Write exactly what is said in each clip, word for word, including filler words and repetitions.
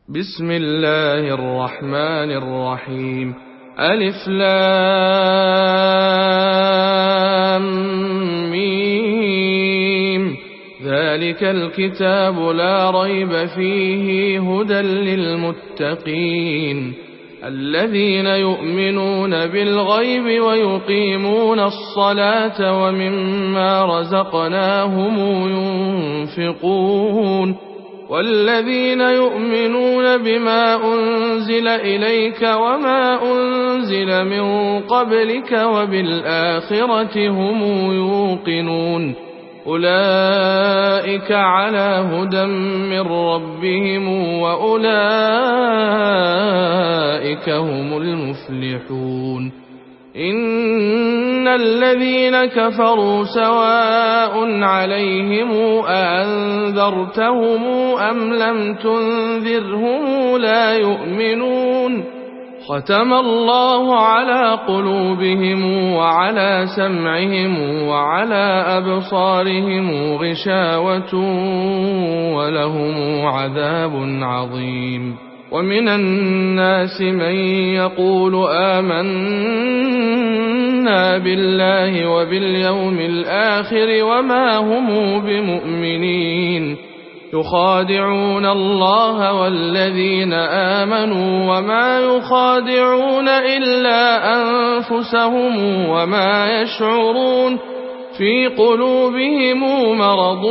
بسم الله الرحمن الرحيم. ألف لام ميم. ذلك الكتاب لا ريب فيه هدى للمتقين الذين يؤمنون بالغيب ويقيمون الصلاة ومما رزقناهم ينفقون والذين يؤمنون بما أنزل إليك وما أنزل من قبلك وبالآخرة هم يوقنون أولئك على هدى من ربهم وأولئك هم المفلحون. إن الذين كفروا سواء عليهم أأنذرتهم أم لم تنذرهم لا يؤمنون ختم الله على قلوبهم وعلى سمعهم وعلى أبصارهم غشاوة ولهم عذاب عظيم. ومن الناس من يقول آمنا بالله وباليوم الآخر وما هم بمؤمنين يخادعون الله والذين آمنوا وما يخادعون إلا أنفسهم وما يشعرون في قلوبهم مرض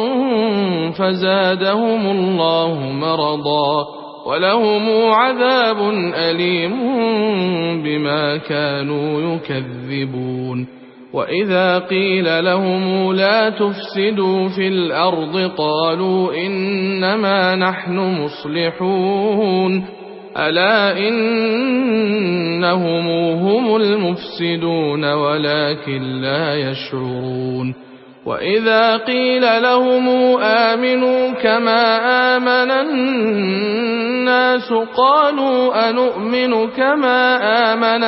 فزادهم الله مرضا ولهم عذاب أليم بما كانوا يكذبون. وإذا قيل لهم لا تفسدوا في الأرض قالوا إنما نحن مصلحون ألا إنهم هم المفسدون ولكن لا يشعرون. وإذا قيل لهم آمنوا كما آمن الناس قالوا أنؤمن كما آمن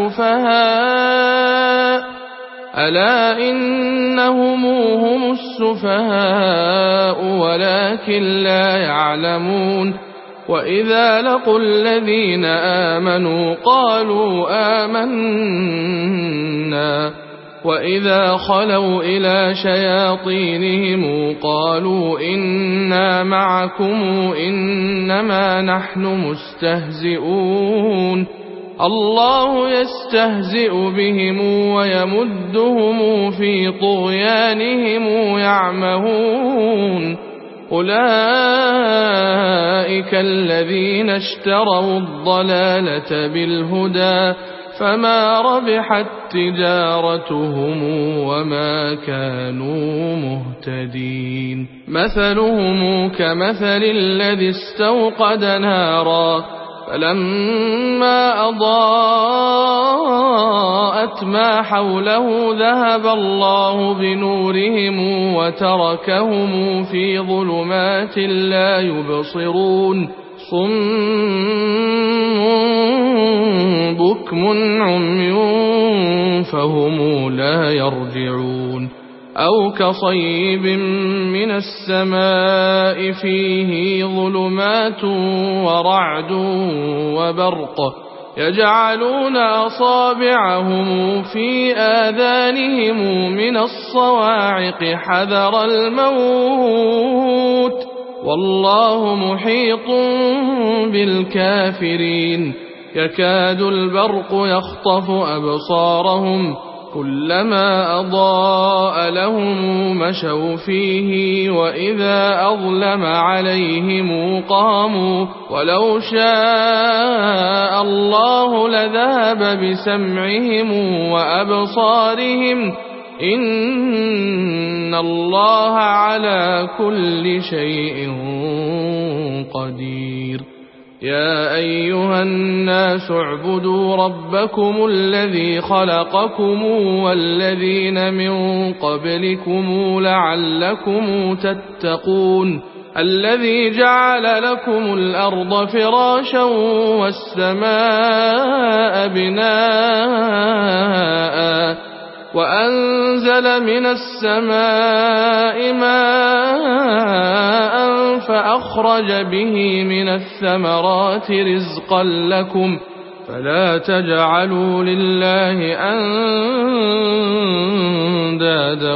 السفهاء ألا إنهم هم السفهاء ولكن لا يعلمون. وإذا لقوا الذين آمنوا قالوا آمنا وإذا خلوا إلى شياطينهم قالوا إنا معكم إنما نحن مستهزئون الله يستهزئ بهم ويمدهم في طغيانهم يعمهون أولئك الذين اشتروا الضلالة بالهدى فما ربحت تجارتهم وما كانوا مهتدين. مثلهم كمثل الذي استوقد نارا فلما أضاءت ما حوله ذهب الله بنورهم وتركهم في ظلمات لا يبصرون صم بكم عمي فهم لا يرجعون. أو كصيب من السماء فيه ظلمات ورعد وبرق يجعلون أصابعهم في آذانهم من الصواعق حذر الموت والله محيط بالكافرين. يكاد البرق يخطف أبصارهم كلما أضاء لهم مشوا فيه وإذا أظلم عليهم قاموا ولو شاء الله لذهب بسمعهم وأبصارهم إن الله على كل شيء قدير. يا أيها الناس اعبدوا ربكم الذي خلقكم والذين من قبلكم لعلكم تتقون الذي جعل لكم الأرض فراشا والسماء بناء وأنزل من السماء ماء فأخرج به من الثمرات رزقا لكم فلا تجعلوا لله أندادا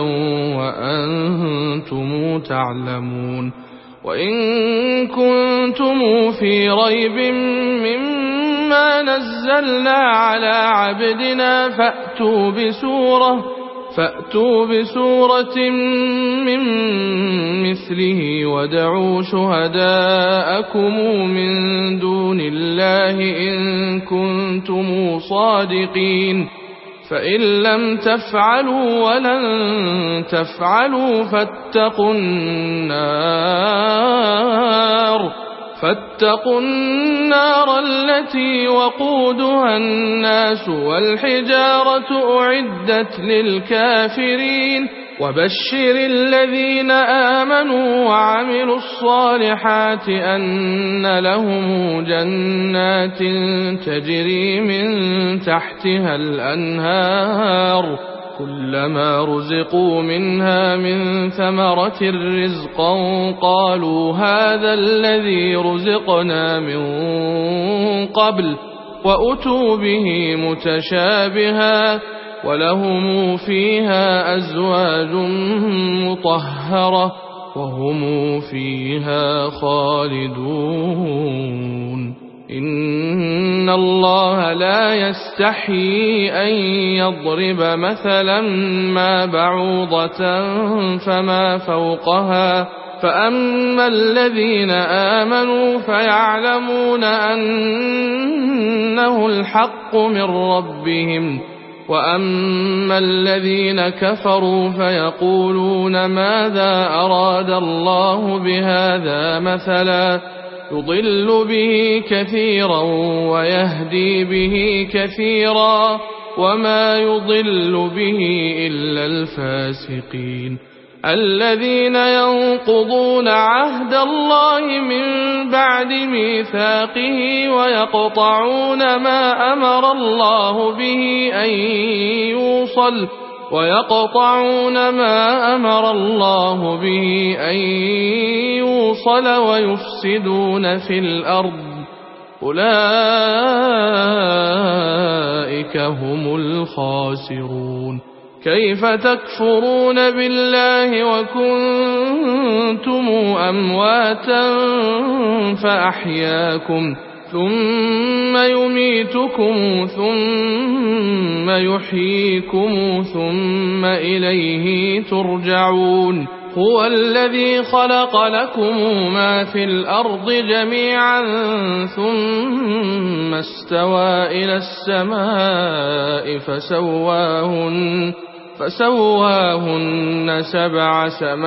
وأنتم تعلمون وإن كنتم في ريب مما نزلنا على عبدنا فأتوا بسورة فأتوا بسورة من مثله وادعوا شهداءكم من دون الله إن كنتم صادقين فإن لم تفعلوا ولن تفعلوا فاتقوا النار فاتقوا النار التي وقودها الناس والحجارة أعدت للكافرين وبشر الذين آمنوا وعملوا الصالحات أن لهم جنات تجري من تحتها الأنهار كلما رزقوا منها من ثمرة رزقا قالوا هذا الذي رزقنا من قبل وأتوا به متشابها ولهم فيها أزواج مطهرة وهم فيها خالدون إن الله لا يستحيي أن يضرب مثلا ما بعوضة فما فوقها فأما الذين آمنوا فيعلمون أنه الحق من ربهم وأما الذين كفروا فيقولون ماذا أراد الله بهذا مثلا يضل به كثيرا ويهدي به كثيرا وما يضل به إلا الفاسقين الذين ينقضون عهد الله من بعد ميثاقه ويقطعون ما أمر الله به أن يوصل ويقطعون ما أمر الله به أن يوصل ويفسدون في الأرض أولئك هم الخاسرون كيف تكفرون بالله وكنتم أمواتا فأحياكم ثم يميتكم ثم يحييكم ثم إليه ترجعون هو الذي خلق لكم ما في الأرض جميعا ثم استوى إلى السماء فسواهن فسواهن سبع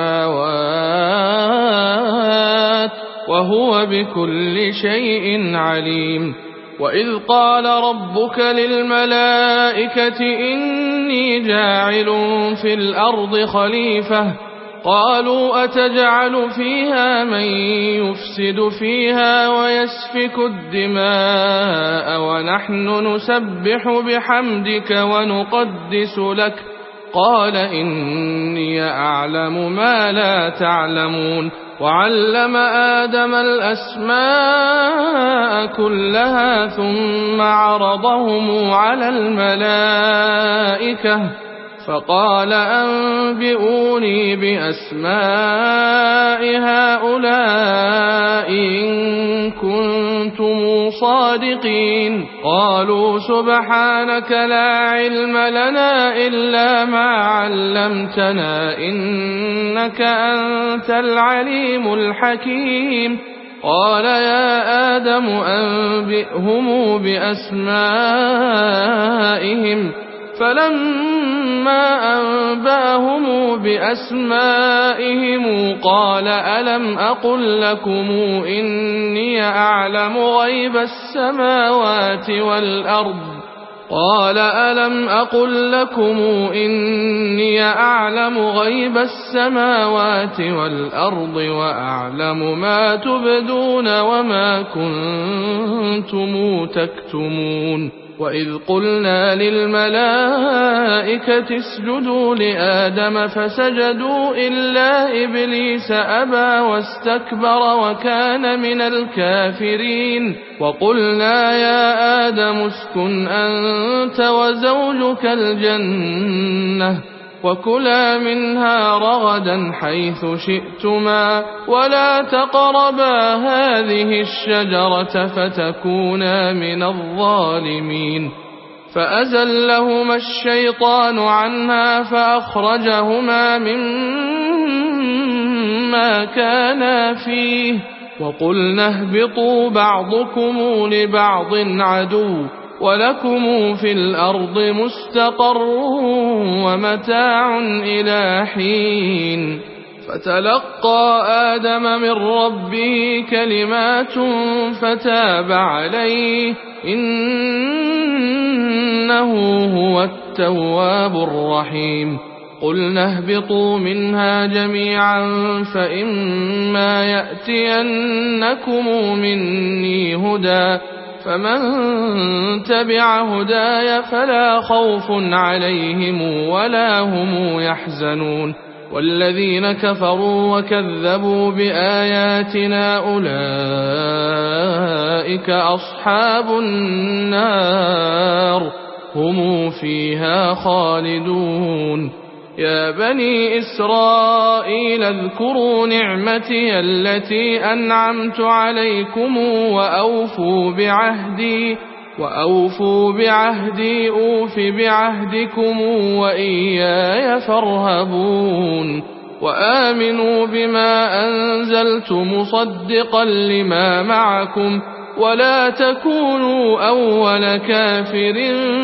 سماوات وهو بكل شيء عليم وإذ قال ربك للملائكة إني جاعل في الأرض خليفة قالوا أتجعل فيها من يفسد فيها ويسفك الدماء ونحن نسبح بحمدك ونقدس لك قال إني أعلم ما لا تعلمون وعلم آدم الأسماء كلها ثم عرضهم على الملائكة فقال أنبئوني بأسماء هؤلاء إن كنتم صادقين قالوا سبحانك لا علم لنا إلا ما علمتنا إنك أنت العليم الحكيم قال يا آدم أنبئهم بأسمائهم فلما أنبأهم بأسمائهم قال ألم أقل لكم إني أعلم غيب السماوات والأرض قال ألم أقل لكم إني أعلم غيب السماوات والأرض وأعلم ما تبدون وما كنتم تكتمون وإذ قلنا للملائكة اسجدوا لآدم فسجدوا إلا إبليس أبى واستكبر وكان من الكافرين وقلنا يا آدم اسكن أنت وزوجك الجنة وكلا منها رغدا حيث شئتما ولا تقربا هذه الشجرة فتكونا من الظالمين فأزلهما الشيطان عنها فأخرجهما مما كانا فيه وقلنا اهبطوا بعضكم لبعض عدو ولكم في الأرض مستقر ومتاع إلى حين فتلقى آدم من ربه كلمات فتاب عليه إنه هو التواب الرحيم قلنا اهبطوا منها جميعا فإما يأتينكم مني هدى فمن تبع هداي فلا خوف عليهم ولا هم يحزنون والذين كفروا وكذبوا بآياتنا أولئك أصحاب النار هم فيها خالدون يا بني إسرائيل اذكروا نعمتي التي أنعمت عليكم وأوفوا بعهدي وأوفوا بعهدي أوف بعهدكم وإياي فارهبون وآمنوا بما أنزلت مصدقا لما معكم ولا تكونوا أول كافر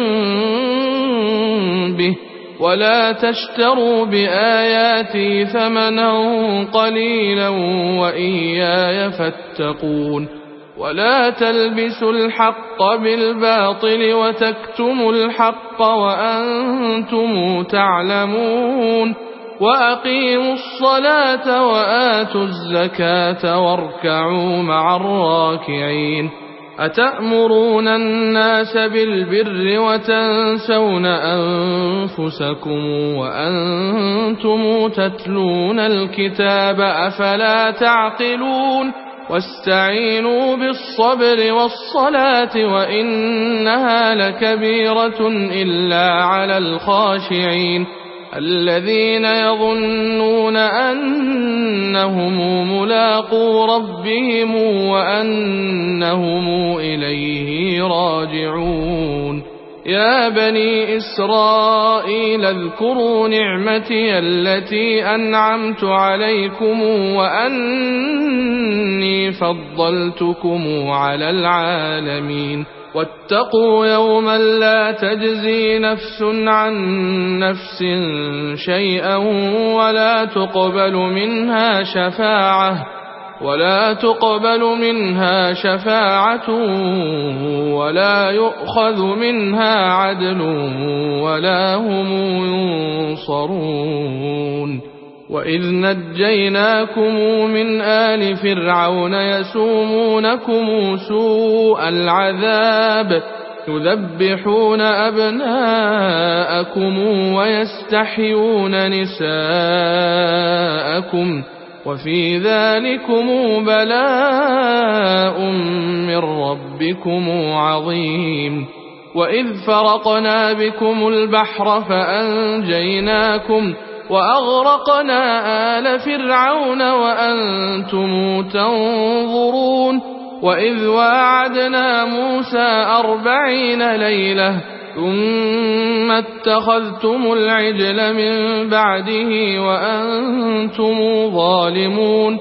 به ولا تشتروا بآياتي ثمنا قليلا وإياي فاتقون ولا تلبسوا الحق بالباطل وتكتموا الحق وأنتم تعلمون وأقيموا الصلاة وآتوا الزكاة واركعوا مع الراكعين أتأمرون الناس بالبر وتنسون أنفسكم وأنتم تتلون الكتاب أفلا تعقلون واستعينوا بالصبر والصلاة وإنها لكبيرة إلا على الخاشعين الذين يظنون أنهم ملاقو ربهم وأنهم إليه راجعون يا بني إسرائيل اذكروا نعمتي التي أنعمت عليكم وأني فضلتكم على العالمين واتقوا يوما لا تجزي نفس عن نفس شيئا ولا تقبل منها شفاعة ولا تقبل منها شفاعة ولا يؤخذ منها عدل ولا هم ينصرون وإذ نجيناكم من آل فرعون يسومونكم سوء العذاب يذبحون أبناءكم ويستحيون نساءكم وفي ذلكم بلاء من ربكم عظيم وإذ فرقنا بكم البحر فأنجيناكم وأغرقنا آل فرعون وأنتم تنظرون وإذ واعدنا موسى أربعين ليلة ثم اتخذتم العجل من بعده وأنتم ظالمون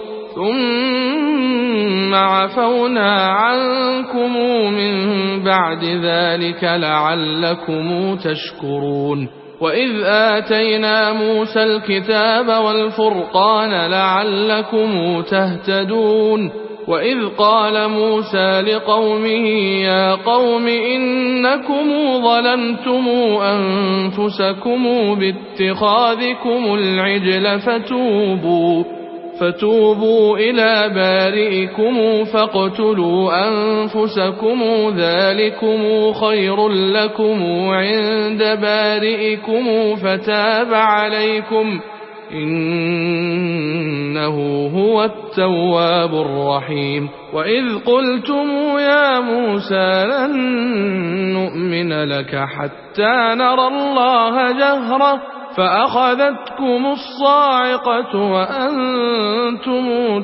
ثم عفونا عنكم من بعد ذلك لعلكم تشكرون وإذ آتينا موسى الكتاب والفرقان لعلكم تهتدون وإذ قال موسى لقومه يا قوم إنكم ظلمتم أنفسكم باتخاذكم العجل فتوبوا فتوبوا إلى بارئكم فاقتلوا أنفسكم ذلكم خير لكم عند بارئكم فتاب عليكم إنه هو التواب الرحيم وإذ قلتم يا موسى لن نؤمن لك حتى نرى الله جهرة فأخذتكم الصاعقة وأنتم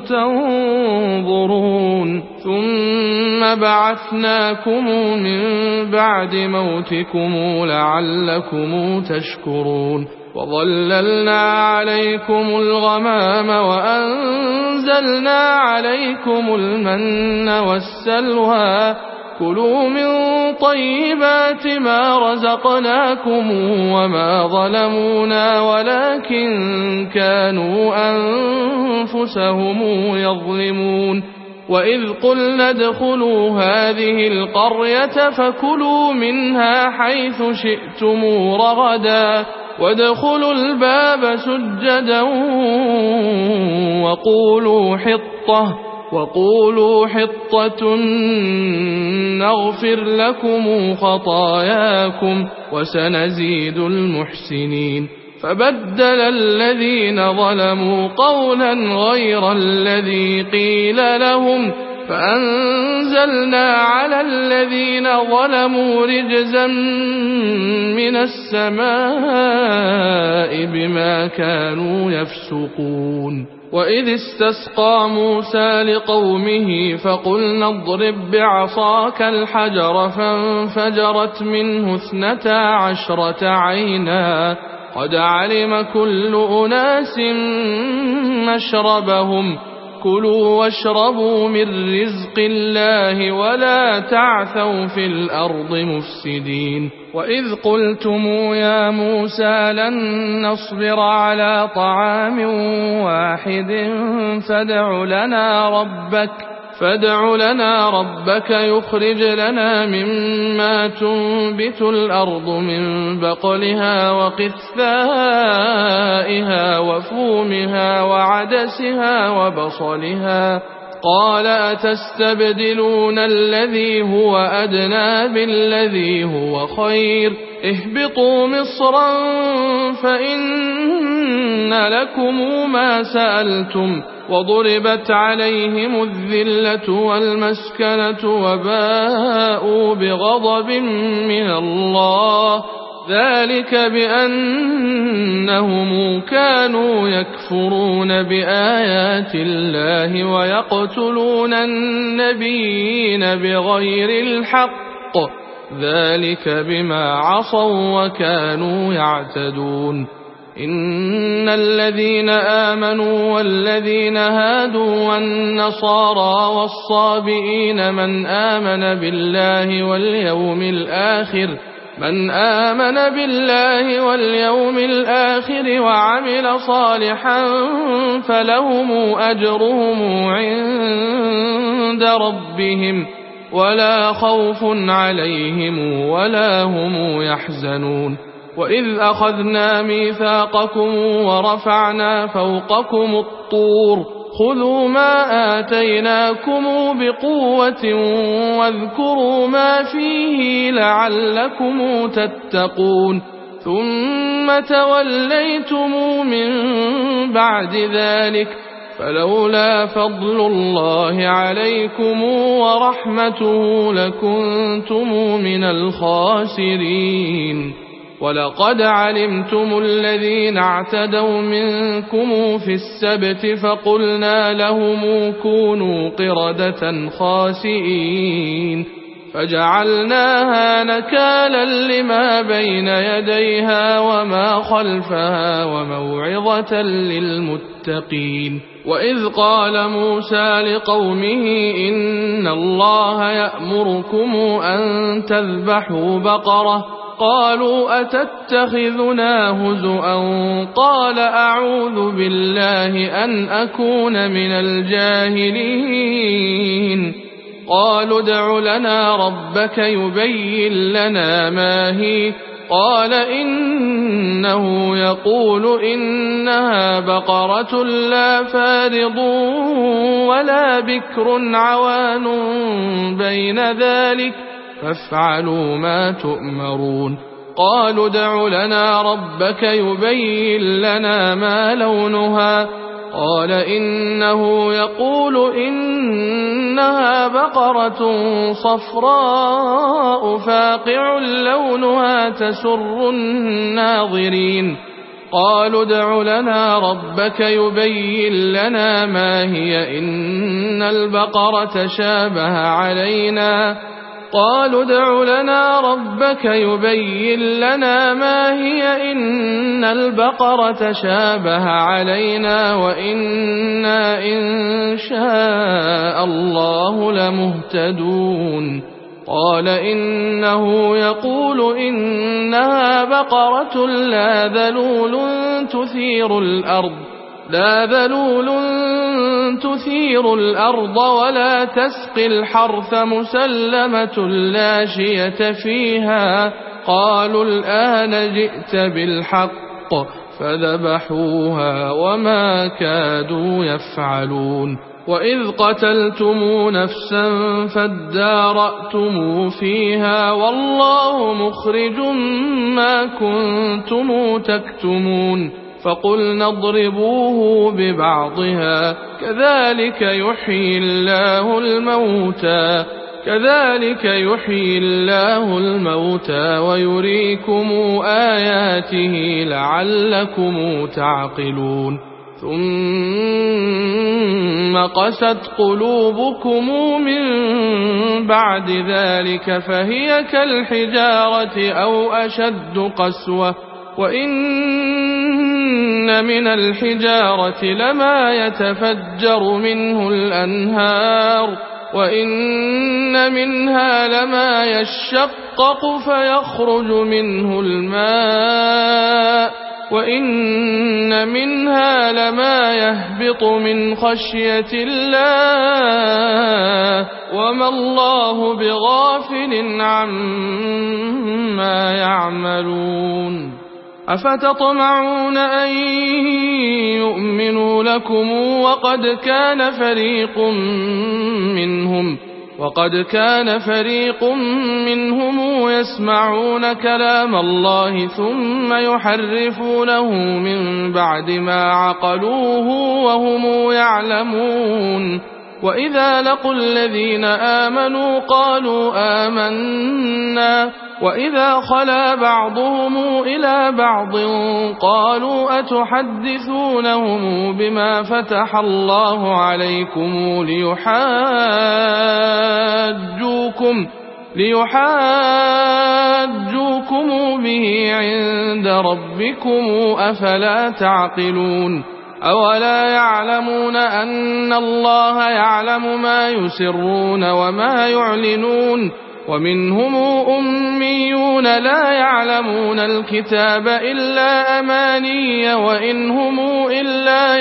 تنظرون ثم بعثناكم من بعد موتكم لعلكم تشكرون وظللنا عليكم الغمام وأنزلنا عليكم المن والسلوى كلوا من طيبات ما رزقناكم وما ظلمونا ولكن كانوا أنفسهم يظلمون وإذ قلنا ادخلوا هذه القرية فكلوا منها حيث شئتم رغدا وادخلوا الباب سجدا وقولوا حطة وقولوا حطة نغفر لكم خطاياكم وسنزيد المحسنين فبدل الذين ظلموا قولا غير الذي قيل لهم فأنزلنا على الذين ظلموا رجزا من السماء بما كانوا يفسقون وإذ استسقى موسى لقومه فقلنا اضرب بعصاك الحجر فانفجرت منه اثنتا عشرة عينا قد علم كل أناس مشربهم كلوا واشربوا من رزق الله ولا تعثوا في الأرض مفسدين وإذ قلتم يا موسى لن نصبر على طعام واحد فادع لنا ربك فادع لنا ربك يخرج لنا مما تنبت الأرض من بقلها وقثائها وفومها وعدسها وبصلها قال أتستبدلون الذي هو أدنى بالذي هو خير اهبطوا مصرا فإن لكم ما سألتم وضربت عليهم الذلة والمسكنة وباءوا بغضب من الله ذلك بأنهم كانوا يكفرون بآيات الله ويقتلون النبيين بغير الحق ذلك بما عصوا وكانوا يعتدون إن الذين آمنوا والذين هادوا والنصارى والصابئين من آمن بالله واليوم الآخر من آمن بالله واليوم الآخر وعمل صالحا فلهم أجرهم عند ربهم ولا خوف عليهم ولا هم يحزنون وإذ أخذنا ميثاقكم ورفعنا فوقكم الطور خذوا ما آتيناكم بقوة واذكروا ما فيه لعلكم تتقون ثم توليتم من بعد ذلك فلولا فضل الله عليكم ورحمته لكنتم من الخاسرين ولقد علمتم الذين اعتدوا منكم في السبت فقلنا لهم كونوا قردة خاسئين فجعلناها نكالا لما بين يديها وما خلفها وموعظة للمتقين وإذ قال موسى لقومه إن الله يأمركم أن تذبحوا بقرة قالوا أتتخذنا هزؤا قال أعوذ بالله أن أكون من الجاهلين قالوا ادع لنا ربك يبين لنا ما هي قال إنه يقول إنها بقرة لا فارض ولا بكر عوان بين ذلك فافعلوا ما تؤمرون قالوا ادع لنا ربك يبين لنا ما لونها قال إنه يقول إنها بقرة صفراء فاقع لونها تسر الناظرين قالوا ادع لنا ربك يبين لنا ما هي إن البقرة شابه علينا قالوا ادع لنا ربك يبين لنا ما هي إن البقرة شابه علينا وإنا إن شاء الله لمهتدون قال إنه يقول إنها بقرة لا ذلول تثير الأرض لا ذلول تثير الأرض ولا تسقي الحرث مسلمة لا شية فيها قالوا الآن جئت بالحق فذبحوها وما كادوا يفعلون وإذ قتلتم نفسا فادارأتم فيها والله مخرج ما كنتم تكتمون فقلنا اضربوه ببعضها كذلك يحيي الله الموتى كذلك يحيي الله الموتى ويريكم آياته لعلكم تعقلون ثم قست قلوبكم من بعد ذلك فهي كالحجارة أو أشد قسوة وإن من الحجارة لما يتفجر منه الأنهار وإن منها لما يشقق فيخرج منه الماء وإن منها لما يهبط من خشية الله وما الله بغافل عما يعملون أفتطمعون أن يؤمنوا لكم وقد كان فريق منهم وقد كان فريق منهم يسمعون كلام الله ثم يحرفونه من بعد ما عقلوه وهم يعلمون وإذا لقوا الذين آمنوا قالوا آمنا وإذا خلا بعضهم إلى بعض قالوا أتحدثونهم بما فتح الله عليكم ليحاجوكم ليحاجوكم به عند ربكم أفلا تعقلون أولا يعلمون أن الله يعلم ما يسرون وما يعلنون ومنهم أميون لا يعلمون الكتاب إلا أماني وإن هم إلا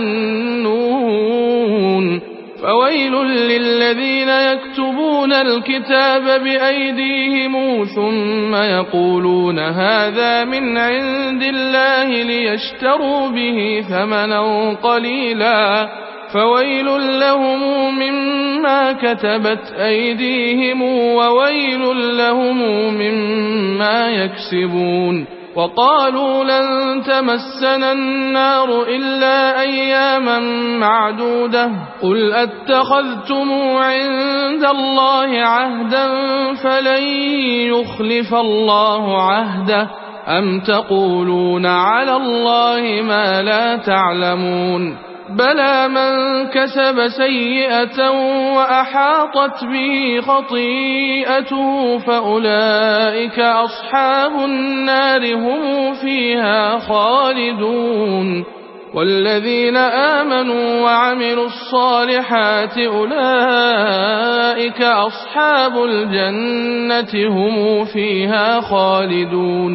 يظنون فويل للذين يكتبون الكتاب بأيديهم ثم يقولون هذا من عند الله ليشتروا به ثمنا قليلا فويل لهم مما كتبت أيديهم وويل لهم مما يكسبون وقالوا لن تمسنا النار إلا أياما معدودة قل أتخذتم عند الله عهدا فلن يخلف الله عهده أم تقولون على الله ما لا تعلمون بلى من كسب سيئة وأحاطت به خطيئته فأولئك أصحاب النار هم فيها خالدون والذين آمنوا وعملوا الصالحات أولئك أصحاب الجنة هم فيها خالدون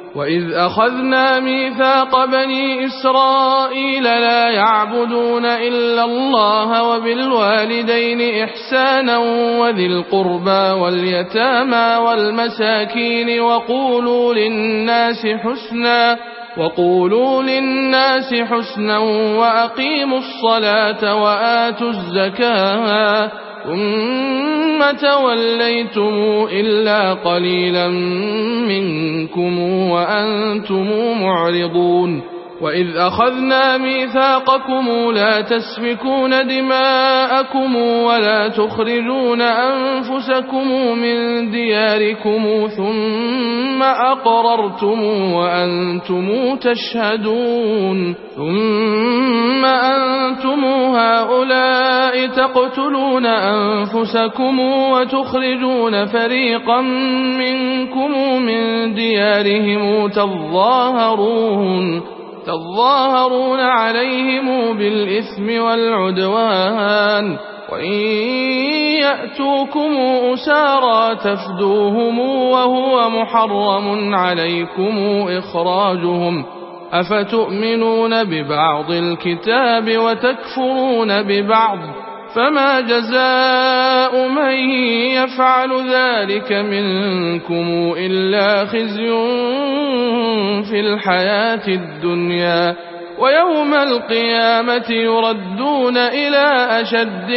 وإذ أخذنا ميثاق بني إسرائيل لا يعبدون إلا الله وبالوالدين إحسانا وذي القربى واليتامى والمساكين وقولوا للناس حسنا وقولوا للناس حسنا وأقيموا الصلاة وآتوا الزكاة ثم توليتم إلا قليلا منكم وأنتم معرضون وإذ أخذنا ميثاقكم لا تسفكون دماءكم ولا تخرجون أنفسكم من دياركم ثم أقررتم وأنتم تشهدون ثم أنتم هؤلاء تقتلون أنفسكم وتخرجون فريقا منكم من ديارهم تظاهرون تظاهرون عليهم بالإثم والعدوان وإن يأتوكم أسارى تفدوهم وهو محرم عليكم إخراجهم أفتؤمنون ببعض الكتاب وتكفرون ببعض فما جزاء من يفعل ذلك منكم إلا خزي في الحياة الدنيا ويوم القيامة يردون إلى أشد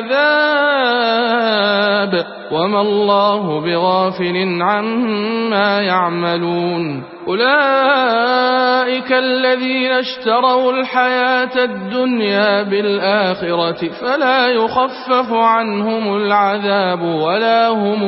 العذاب وما الله بغافل عما يعملون أولئك الذين اشتروا الحياة الدنيا بالآخرة فلا يخفف عنهم العذاب ولا هم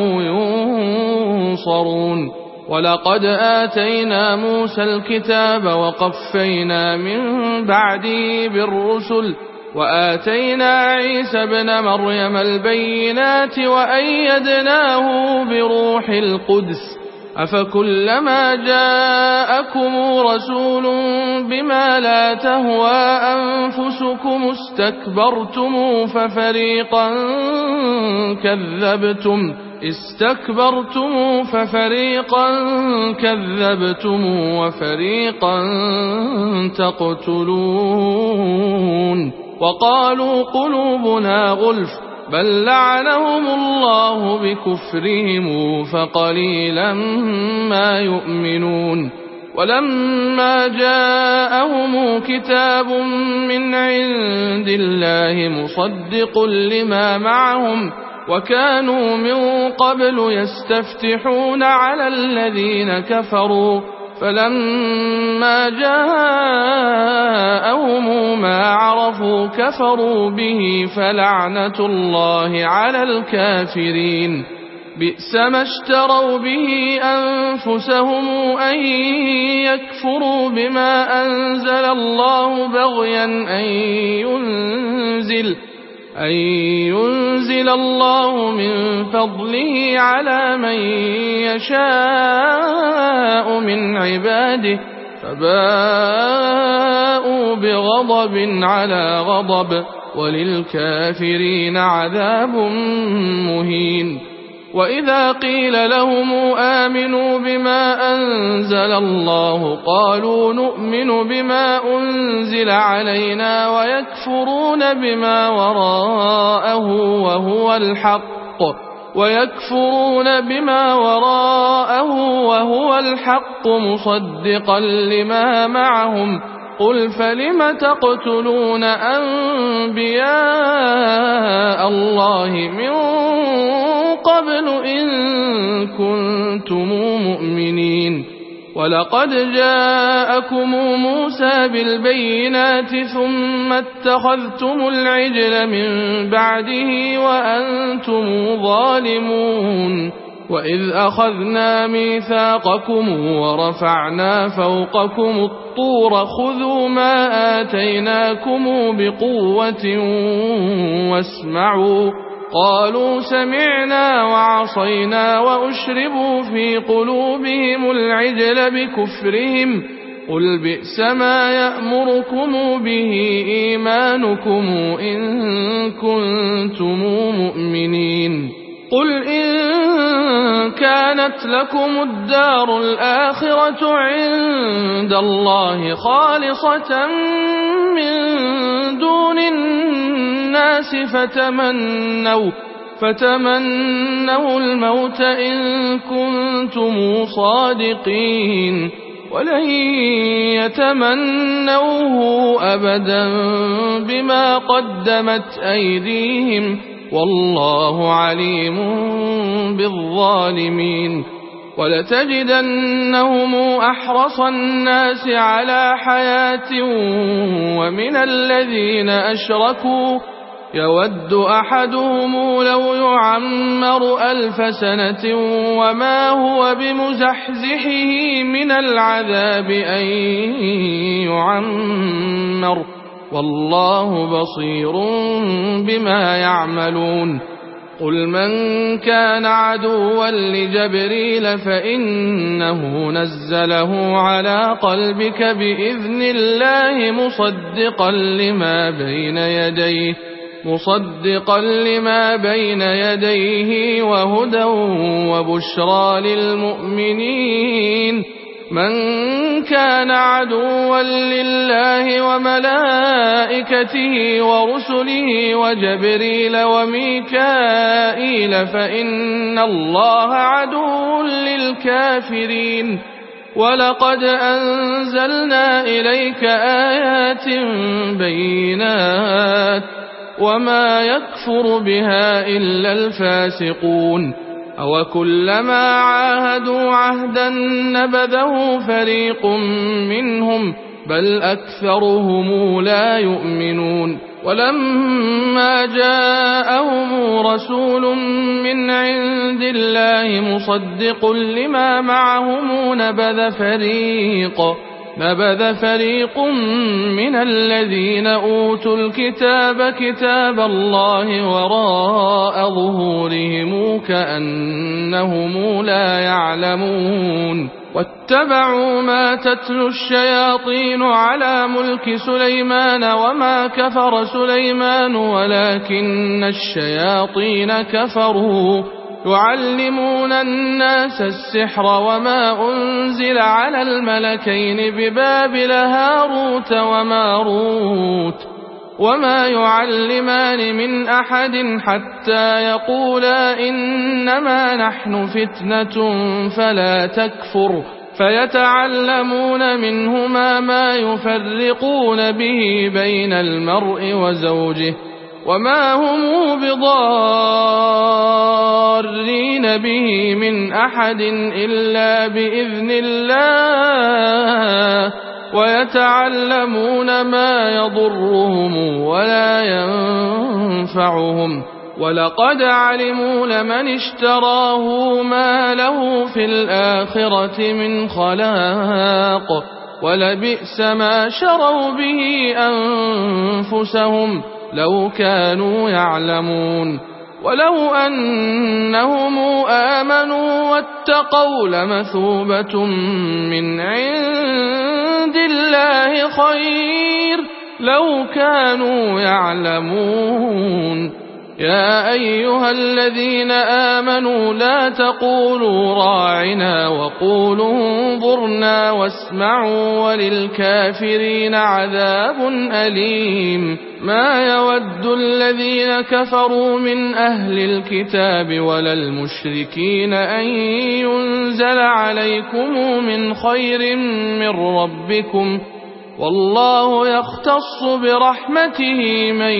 ينصرون ولقد آتينا موسى الكتاب وقفينا من بعده بالرسل وآتينا عيسى ابن مريم البينات وأيدناه بروح القدس أفكلما جاءكم رسول بما لا تهوى أنفسكم استكبرتم ففريقا كذبتم استكبرتم ففريقا كذبتم وفريقا تقتلون وقالوا قلوبنا غلف بل لعنهم الله بكفرهم فقليلا ما يؤمنون ولما جاءهم كتاب من عند الله مصدق لما معهم وكانوا من قبل يستفتحون على الذين كفروا فلما جاءهم ما عرفوا كفروا به فلعنة الله على الكافرين بئس ما اشتروا به أنفسهم أن يكفروا بما أنزل الله بغيا أن ينزل أن ينزل الله من فضله على من يشاء من عباده فباءوا بغضب على غضب وللكافرين عذاب مهين وإذا قيل لهم آمنوا بما أنزل الله قالوا نؤمن بما أنزل علينا ويكفرون بما وراءه وهو الحق ويكفرون بما وراءه وهو الحق مصدقا لما معهم قل فلم تقتلون أنبياء الله من قبل إن كنتم مؤمنين ولقد جاءكم موسى بالبينات ثم اتخذتم العجل من بعده وأنتم ظالمون وإذ أخذنا ميثاقكم ورفعنا فوقكم الطور خذوا ما آتيناكم بقوة واسمعوا قالوا سمعنا وعصينا وأشربوا في قلوبهم العجل بكفرهم قل بئس ما يأمركم به إيمانكم إن كنتم مؤمنين قل إن كانت لكم الدار الآخرة عند الله خالصة من دون الناس فتمنوا, فتمنوا الموت إن كنتم صادقين ولن يتمنوه أبدا بما قدمت أيديهم والله عليم بالظالمين. ولتجدنهم أحرص الناس على حياة ومن الذين أشركوا يود أحدهم لو يعمر ألف سنة وما هو بمزحزحه من العذاب أن يعمر والله بصير بما يعملون. قل من كان عدوا لجبريل فإنه نزله على قلبك بإذن الله مصدقا لما بين يديه مصدقا لما بين يديه وهدى وبشرى للمؤمنين. من كان عدوا لله وملائكته ورسله وجبريل وميكائيل فإن الله عدو للكافرين. ولقد أنزلنا إليك آيات بينات وما يكفر بها إلا الفاسقون. أو كلما عاهدوا عهدا نبذه فريق منهم بل أكثرهم لا يؤمنون. ولما جاءهم رسول من عند الله مصدق لما معهم نبذ فريق نبذ فريق من الذين أوتوا الكتاب كتاب الله وراء ظهورهم كأنهم لا يعلمون. واتبعوا ما تتلو الشياطين على ملك سليمان وما كفر سليمان ولكن الشياطين كفروا يعلمون الناس السحر وما أنزل على الملكين ببابل هاروت وماروت وما يعلمان من أحد حتى يقولا إنما نحن فتنة فلا تكفر فيتعلمون منهما ما يفرقون به بين المرء وزوجه وما هم بضارين به من أحد إلا بإذن الله ويتعلمون ما يضرهم ولا ينفعهم ولقد علموا لمن اشتراه ما له في الآخرة من خلاق ولبئس ما شروا به أنفسهم لو كانوا يعلمون. ولو أنهم آمنوا واتقوا لمثوبة من عند الله خير لو كانوا يعلمون. يا أيها الذين آمنوا لا تقولوا راعنا وقولوا انظرنا واسمعوا وللكافرين عذاب أليم. ما يود الذين كفروا من أهل الكتاب ولا المشركين أن ينزل عليكم من خير من ربكم والله يختص برحمته من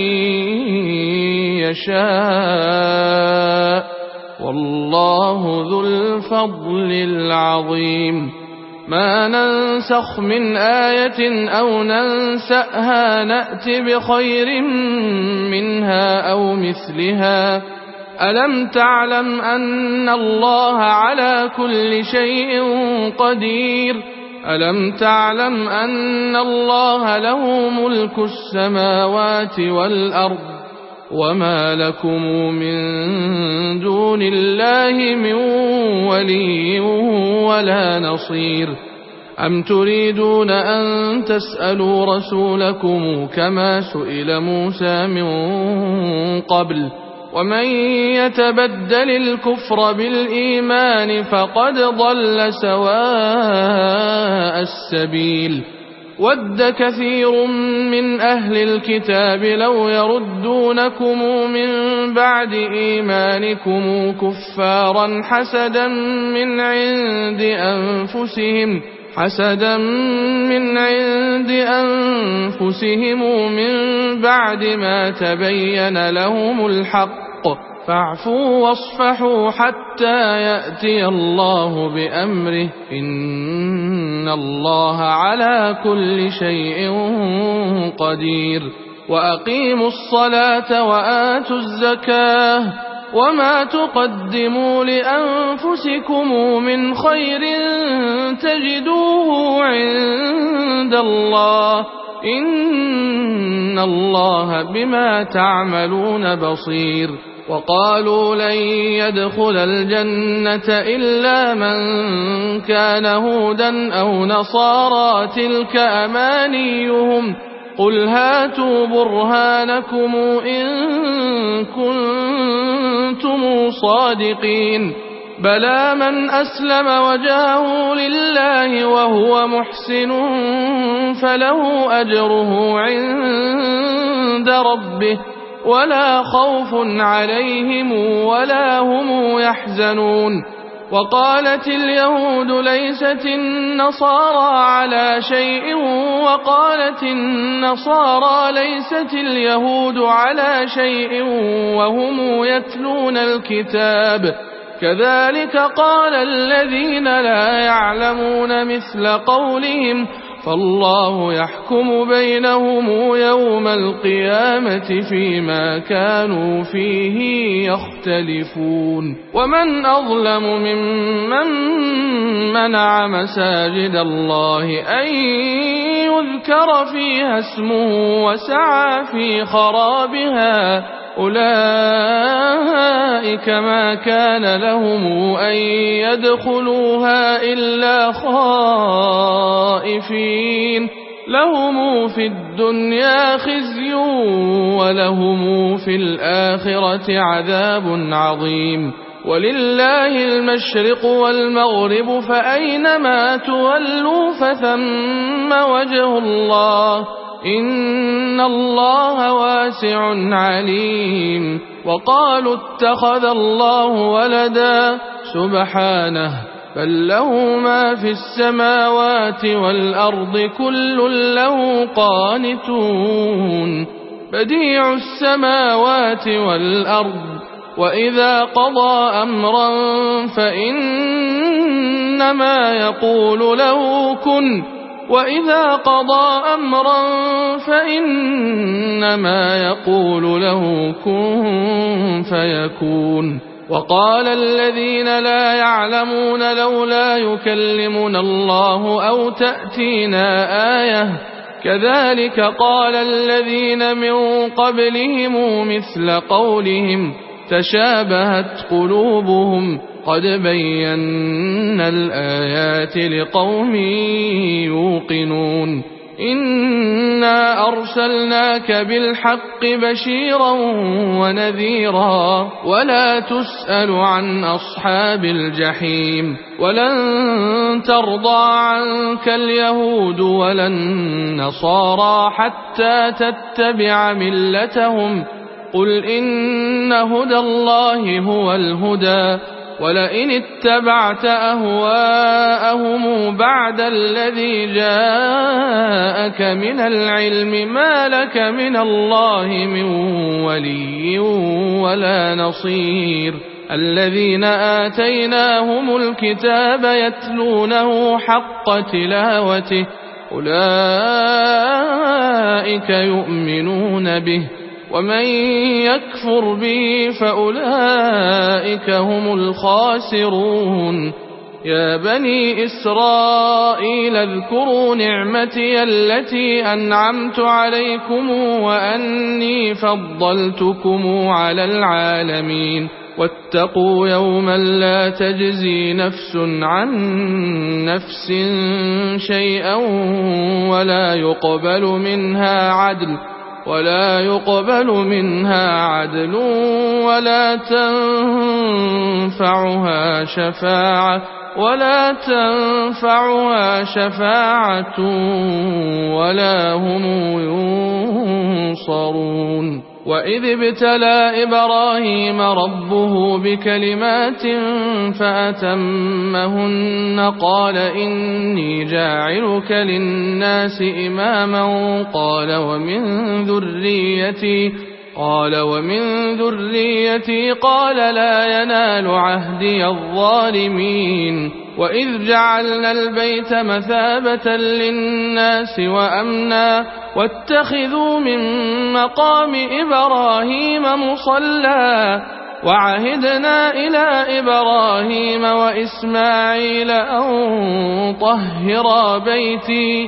يشاء والله ذو الفضل العظيم. ما ننسخ من آية أو ننسأها نأت بخير منها أو مثلها. ألم تعلم أن الله على كل شيء قدير؟ ألم تعلم أن الله له ملك السماوات والأرض وما لكم من دون الله من ولي ولا نصير. أم تريدون أن تسألوا رسولكم كما سئل موسى من قبل ومن يتبدل الكفر بالإيمان فقد ضل سواء السبيل ود كثير من أهل الكتاب لو يردونكم من بعد إيمانكم كفارا حسدا من عند أنفسهم حسدا من عند أنفسهم من بعد ما تبين لهم الحق فاعفوا واصفحوا حتى يأتي الله بأمره إن الله على كل شيء قدير وأقيموا الصلاة وآتوا الزكاة وما تقدموا لأنفسكم من خير تجدوه عند الله إن الله بما تعملون بصير وقالوا لن يدخل الجنة إلا من كان هودا أو نصارى تلك أمانيهم قل هاتوا برهانكم إن كنتم صادقين بلى من أسلم وجهه لله وهو محسن فله أجره عند ربه ولا خوف عليهم ولا هم يحزنون وقالت اليهود ليست النصارى على شيء وقالت النصارى ليست اليهود على شيء وهم يتلون الكتاب كذلك قال الذين لا يعلمون مثل قولهم فالله يحكم بينهم يوم القيامة فيما كانوا فيه يختلفون ومن أظلم ممن منع مساجد الله أن يذكر فيها اسمه وسعى في خرابها أولئك ما كان لهم أن يدخلوها إلا خائفين لهم في الدنيا خزي ولهم في الآخرة عذاب عظيم ولله المشرق والمغرب فأينما تولوا فثم وجه الله إن الله واسع عليم وقالوا اتخذ الله ولدا سبحانه بل له ما في السماوات والأرض كل له قانتون بديع السماوات والأرض وإذا قضى أمرا فإنما يقول له كن وإذا قضى أمرا فإنما يقول له كن فيكون وقال الذين لا يعلمون لولا يكلمنا الله أو تأتينا آية كذلك قال الذين من قبلهم مثل قولهم تشابهت قلوبهم قد بينا الآيات لقوم يوقنون إنا أرسلناك بالحق بشيرا ونذيرا ولا تسأل عن أصحاب الجحيم ولن ترضى عنك اليهود ولا النصارى حتى تتبع ملتهم قل إن هدى الله هو الهدى ولئن اتبعت أهواءهم بعد الذي جاءك من العلم ما لك من الله من ولي ولا نصير الذين آتيناهم الكتاب يتلونه حق تلاوته أولئك يؤمنون به ومن يكفر به فأولئك هم الخاسرون يا بني إسرائيل اذكروا نعمتي التي أنعمت عليكم وأني فضلتكم على العالمين واتقوا يوما لا تجزي نفس عن نفس شيئا ولا يقبل منها عدل ولا يقبل منها عدل ولا تنفعها شفاعة ولا تنفعها شفاعة ولا هم ينصرون. وإذ ابتلى إبراهيم ربه بكلمات فأتمهن قال إني جاعلك للناس إماما قال ومن ذريتي قال ومن ذريتي قال لا ينال عهدي الظالمين. وإذ جعلنا البيت مثابة للناس وأمنا واتخذوا من مقام إبراهيم مصلى وعهدنا إلى إبراهيم وإسماعيل أن طهرا بيتي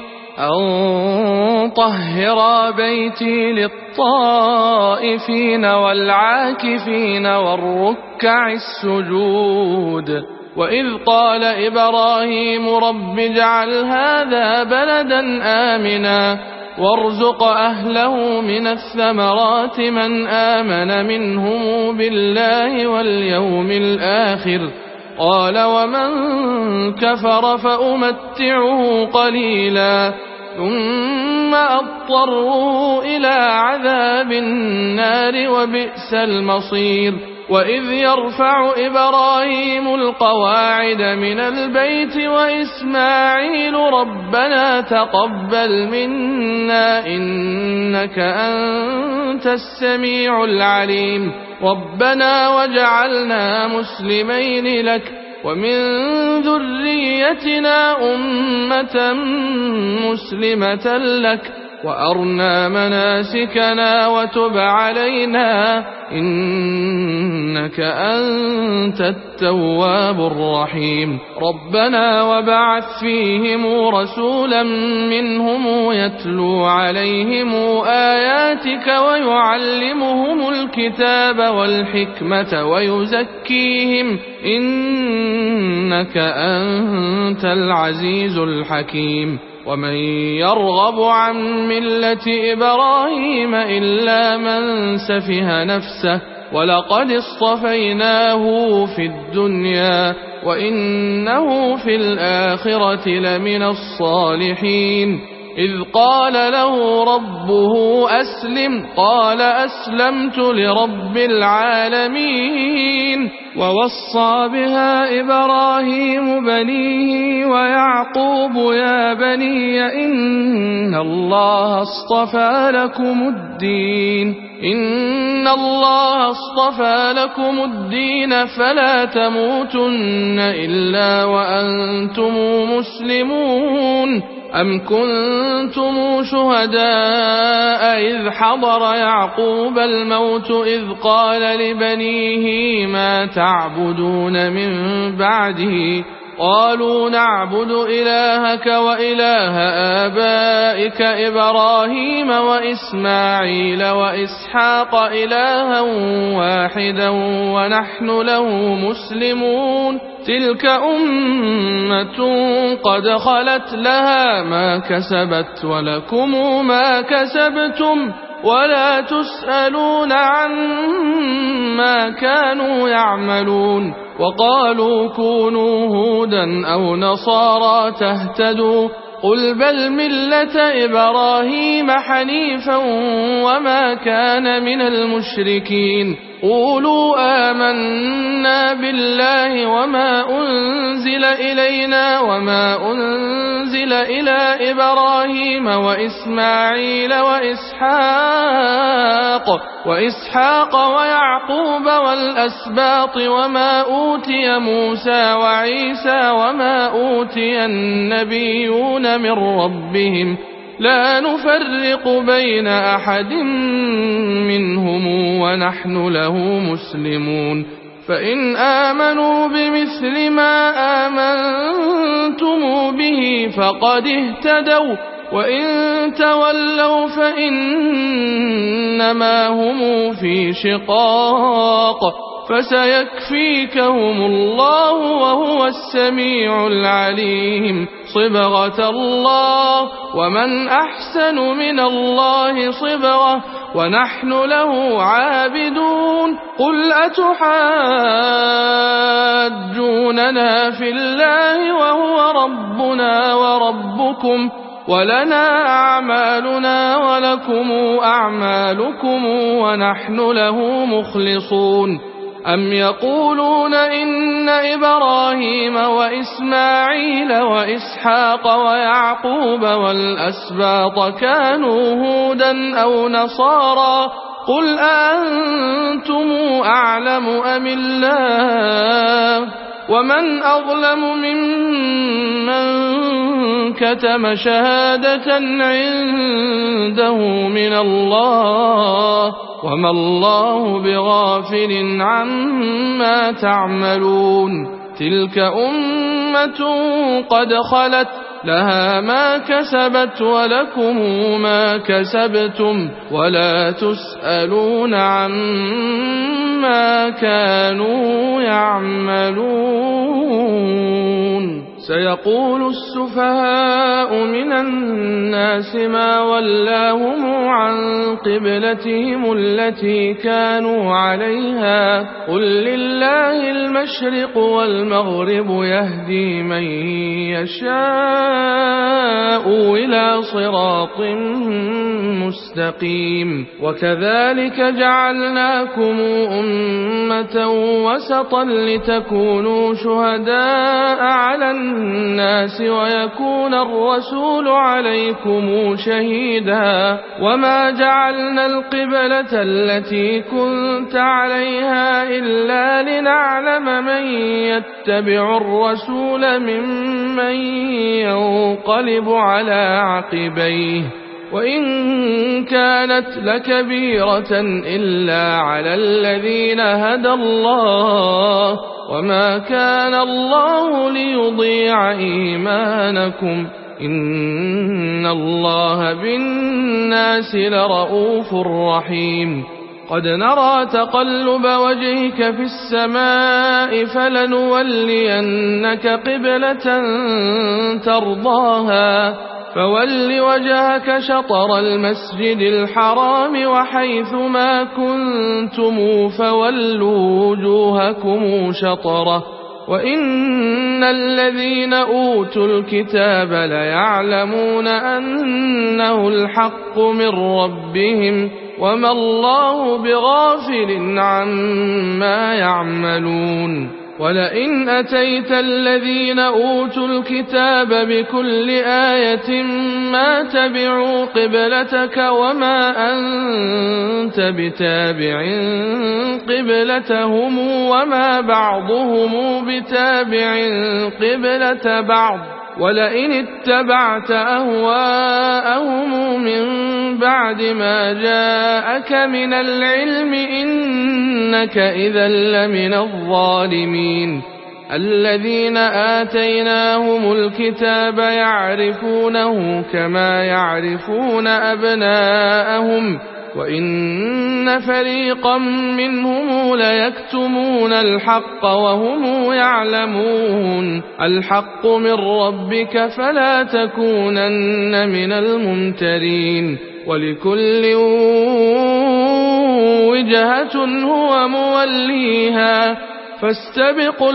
أن طهرا بيتي للطائفين والعاكفين والركع السجود. وإذ قال إبراهيم رب اجعل هذا بلدا آمنا وارزق أهله من الثمرات من آمن منهم بالله واليوم الآخر قال ومن كفر فأمتعه قليلا ثم أضطره إلى عذاب النار وبئس المصير. وإذ يرفع إبراهيم القواعد من البيت وإسماعيل ربنا تقبل منا إنك أنت السميع العليم ربنا وجعلنا مسلمين لك ومن ذريتنا أمة مسلمة لك وأرنا مناسكنا وتب علينا إنك أنت التواب الرحيم. ربنا وبعث فيهم رسولا منهم يتلو عليهم آياتك ويعلمهم الكتاب والحكمة ويزكيهم إنك أنت العزيز الحكيم. ومن يرغب عن ملة إبراهيم إلا من سفه نفسه ولقد اصطفيناه في الدنيا وإنه في الآخرة لمن الصالحين. إذ قال له ربه أسلم قال أسلمت لرب العالمين. ووصى بها إبراهيم بنيه ويعقوب يا بني إن الله اصطفى لكم الدين إن الله اصطفى لكم الدين فلا تموتن إلا وأنتم مسلمون. أم كنتم شهداء إذ حضر يعقوب الموت إذ قال لبنيه ما تعبدون من بعده قالوا نعبد إلهك وإله آبائك إبراهيم وإسماعيل وإسحاق إلها واحدا ونحن له مسلمون. تلك أمة قد خلت لها ما كسبت ولكم ما كسبتم ولا تسألون عما كانوا يعملون. وقالوا كونوا هودا أو نصارى تهتدوا قل بل ملة إبراهيم حنيفا وما كان من المشركين. قولوا آمنا بالله وما أنزل إلينا وما أنزل إلى إبراهيم وإسماعيل وإسحاق وإسحاق ويعقوب والأسباط وما أوتي موسى وعيسى وما أوتي النبيون من ربهم لا نفرق بين أحد منهم ونحن له مسلمون. فإن آمنوا بمثل ما آمنتم به فقد اهتدوا وإن تولوا فإنما هم في شقاق فسيكفيكهم الله وهو وهو السميع العليم صبغة الله ومن أحسن من الله صبغة ونحن له عابدون قل أتحاجوننا في الله وهو ربنا وربكم ولنا أعمالنا ولكم أعمالكم ونحن له مخلصون أم يقولون إن إبراهيم وإسماعيل وإسحاق ويعقوب والأسباط كانوا هودا أو نصارى قل أأنتم أعلم أم الله ومن أظلم ممن كتم شهادة عنده من الله وما الله بغافل عما تعملون تلك أمة قد خلت لها ما كسبت ولكم ما كسبتم ولا تسألون عما كانوا يعملون سيقول السفهاء من الناس ما ولاهم عن قبلتهم التي كانوا عليها قل لله المشرق والمغرب يهدي من يشاء إلى صراط مستقيم وكذلك جعلناكم أمة وسطا لتكونوا شهداء على الناس ويكون الرسول عليكم شهيدا وما جعلنا القبلة التي كنت عليها إلا لنعلم من يتبع الرسول ممن ينقلب على عقبيه وإن كانت لكبيرة إلا على الذين هدى الله وما كان الله ليضيع إيمانكم إن الله بالناس لرؤوف رحيم قد نرى تقلب وجهك في السماء فلنولينك قبلة ترضاها فول وجهك شطر المسجد الحرام وحيث ما كنتم فولوا وجوهكم شطره وإن الذين أوتوا الكتاب ليعلمون أنه الحق من ربهم وما الله بغافل عما يعملون ولئن أتيت الذين أوتوا الكتاب بكل آية ما تبعوا قبلتك وما أنت بتابع قبلتهم وما بعضهم بتابع قبلة بعض ولئن اتبعت أهواءهم من بعد ما جاءك من العلم إنك إذا لمن الظالمين الذين آتيناهم الكتاب يعرفونه كما يعرفون أبناءهم وإن فريقا منهم ليكتمون الحق وهم يعلمون الحق من ربك فلا تكونن من الممترين ولكل وجهة هو موليها فاستبقوا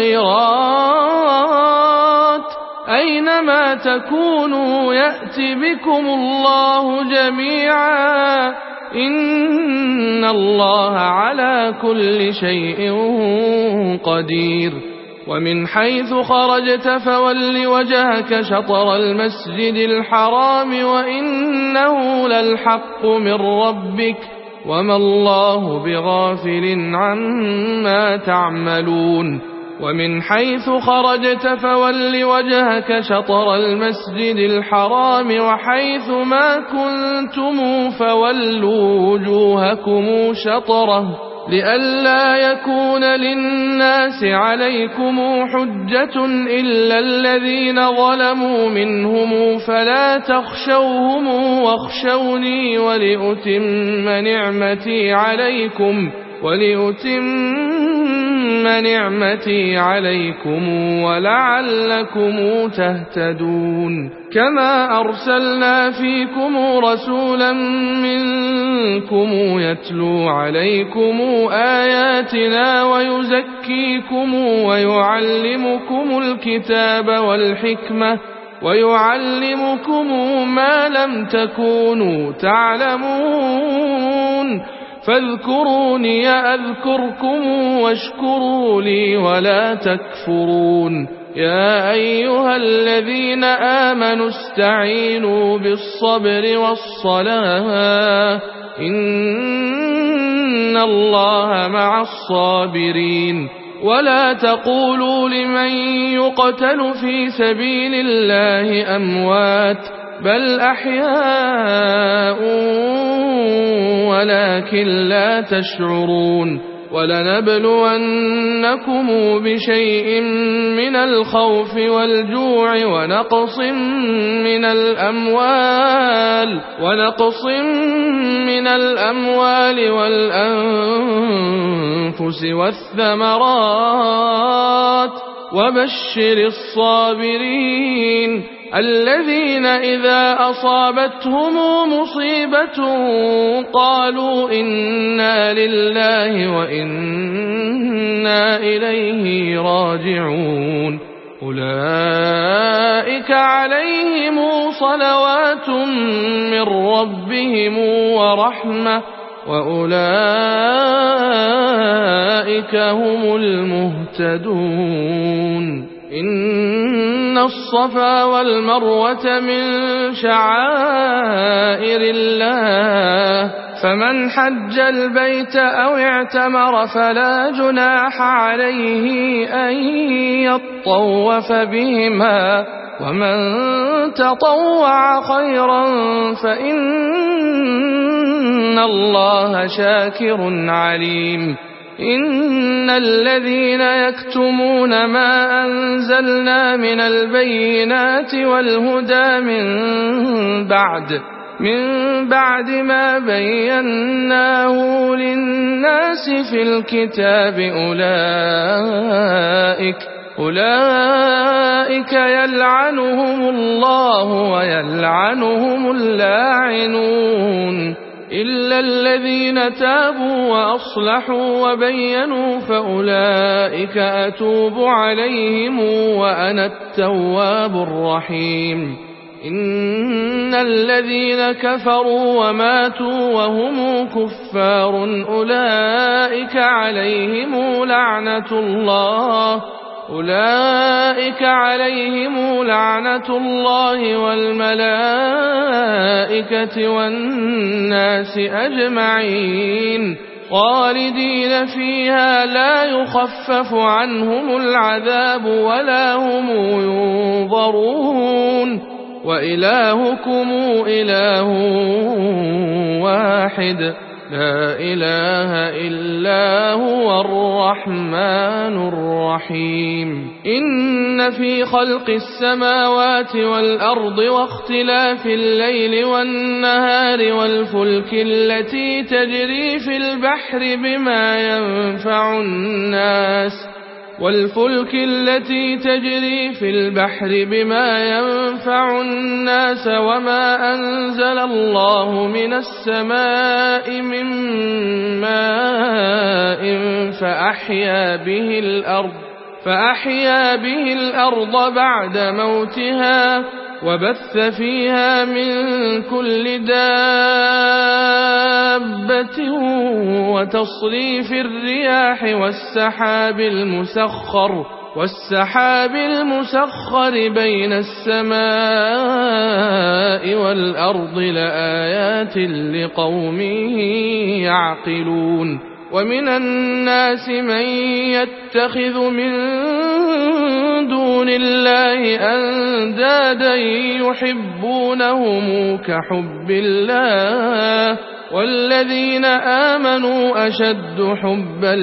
الخيرات أينما تكونوا يأت بكم الله جميعا إن الله على كل شيء قدير ومن حيث خرجت فول وجهك شطر المسجد الحرام وإنه للحق من ربك وما الله بغافل عما تعملون ومن حيث خرجت فول وجهك شطر المسجد الحرام وحيث ما كنتم فولوا وجوهكم شطره لئلا يكون للناس عليكم حجة إلا الذين ظلموا منهم فلا تخشوهم واخشوني ولأتم نعمتي عليكم ولأتم نعمتي عليكم ولعلكم تهتدون كما أرسلنا فيكم رسولا منكم يتلو عليكم آياتنا ويزكيكم ويعلمكم الكتاب والحكمة ويعلمكم ما لم تكونوا تعلمون فاذكروني أذكركم واشكروا لي ولا تكفرون يا أيها الذين آمنوا استعينوا بالصبر والصلاة إن الله مع الصابرين ولا تقولوا لمن يقتل في سبيل الله أموات بل أحياء ولكن لا تشعرون ولنبلونكم بشيء من الخوف والجوع ونقص من الأموال ونقص من الأموال والأنفس والثمرات وبشر الصابرين الذين إذا أصابتهم مصيبة قالوا إنا لله وإنا إليه راجعون أولئك عليهم صلوات من ربهم ورحمة وأولئك هم المهتدون إن الصفا والمروة من شعائر الله فمن حج البيت أو اعتمر فلا جناح عليه أن يطوف بهما ومن تطوع خيرا فإن الله شاكر عليم إن الذين يكتمون ما أنزلنا من البينات والهدى من بعد من بعد ما بيناه للناس في الكتاب أولئك أولئك يلعنهم الله ويلعنهم اللاعنون إلا الذين تابوا وأصلحوا وبينوا فأولئك أتوب عليهم وأنا التواب الرحيم إن الذين كفروا وماتوا وهم كفار أولئك عليهم لعنة الله أولئك عليهم لعنة الله والملائكة والناس أجمعين خالدين فيها لا يخفف عنهم العذاب ولا هم ينظرون وإلهكم إله واحد لا إله إلا هو الرحمن الرحيم إن في خلق السماوات والأرض واختلاف الليل والنهار والفلك التي تجري في البحر بما ينفع الناس والفلك التي تجري في البحر بما ينفع الناس وما أنزل الله من السماء من ماء فأحيا به الأرض فأحيا به الأرض بعد موتها وبث فيها من كل دابة وتصريف الرياح والسحاب المسخر والسحاب المسخر بين السماء والأرض لآيات لقوم يعقلون ومن الناس من يتخذ من دون الله أندادا يحبونهم كحب الله والذين آمنوا أشد حبا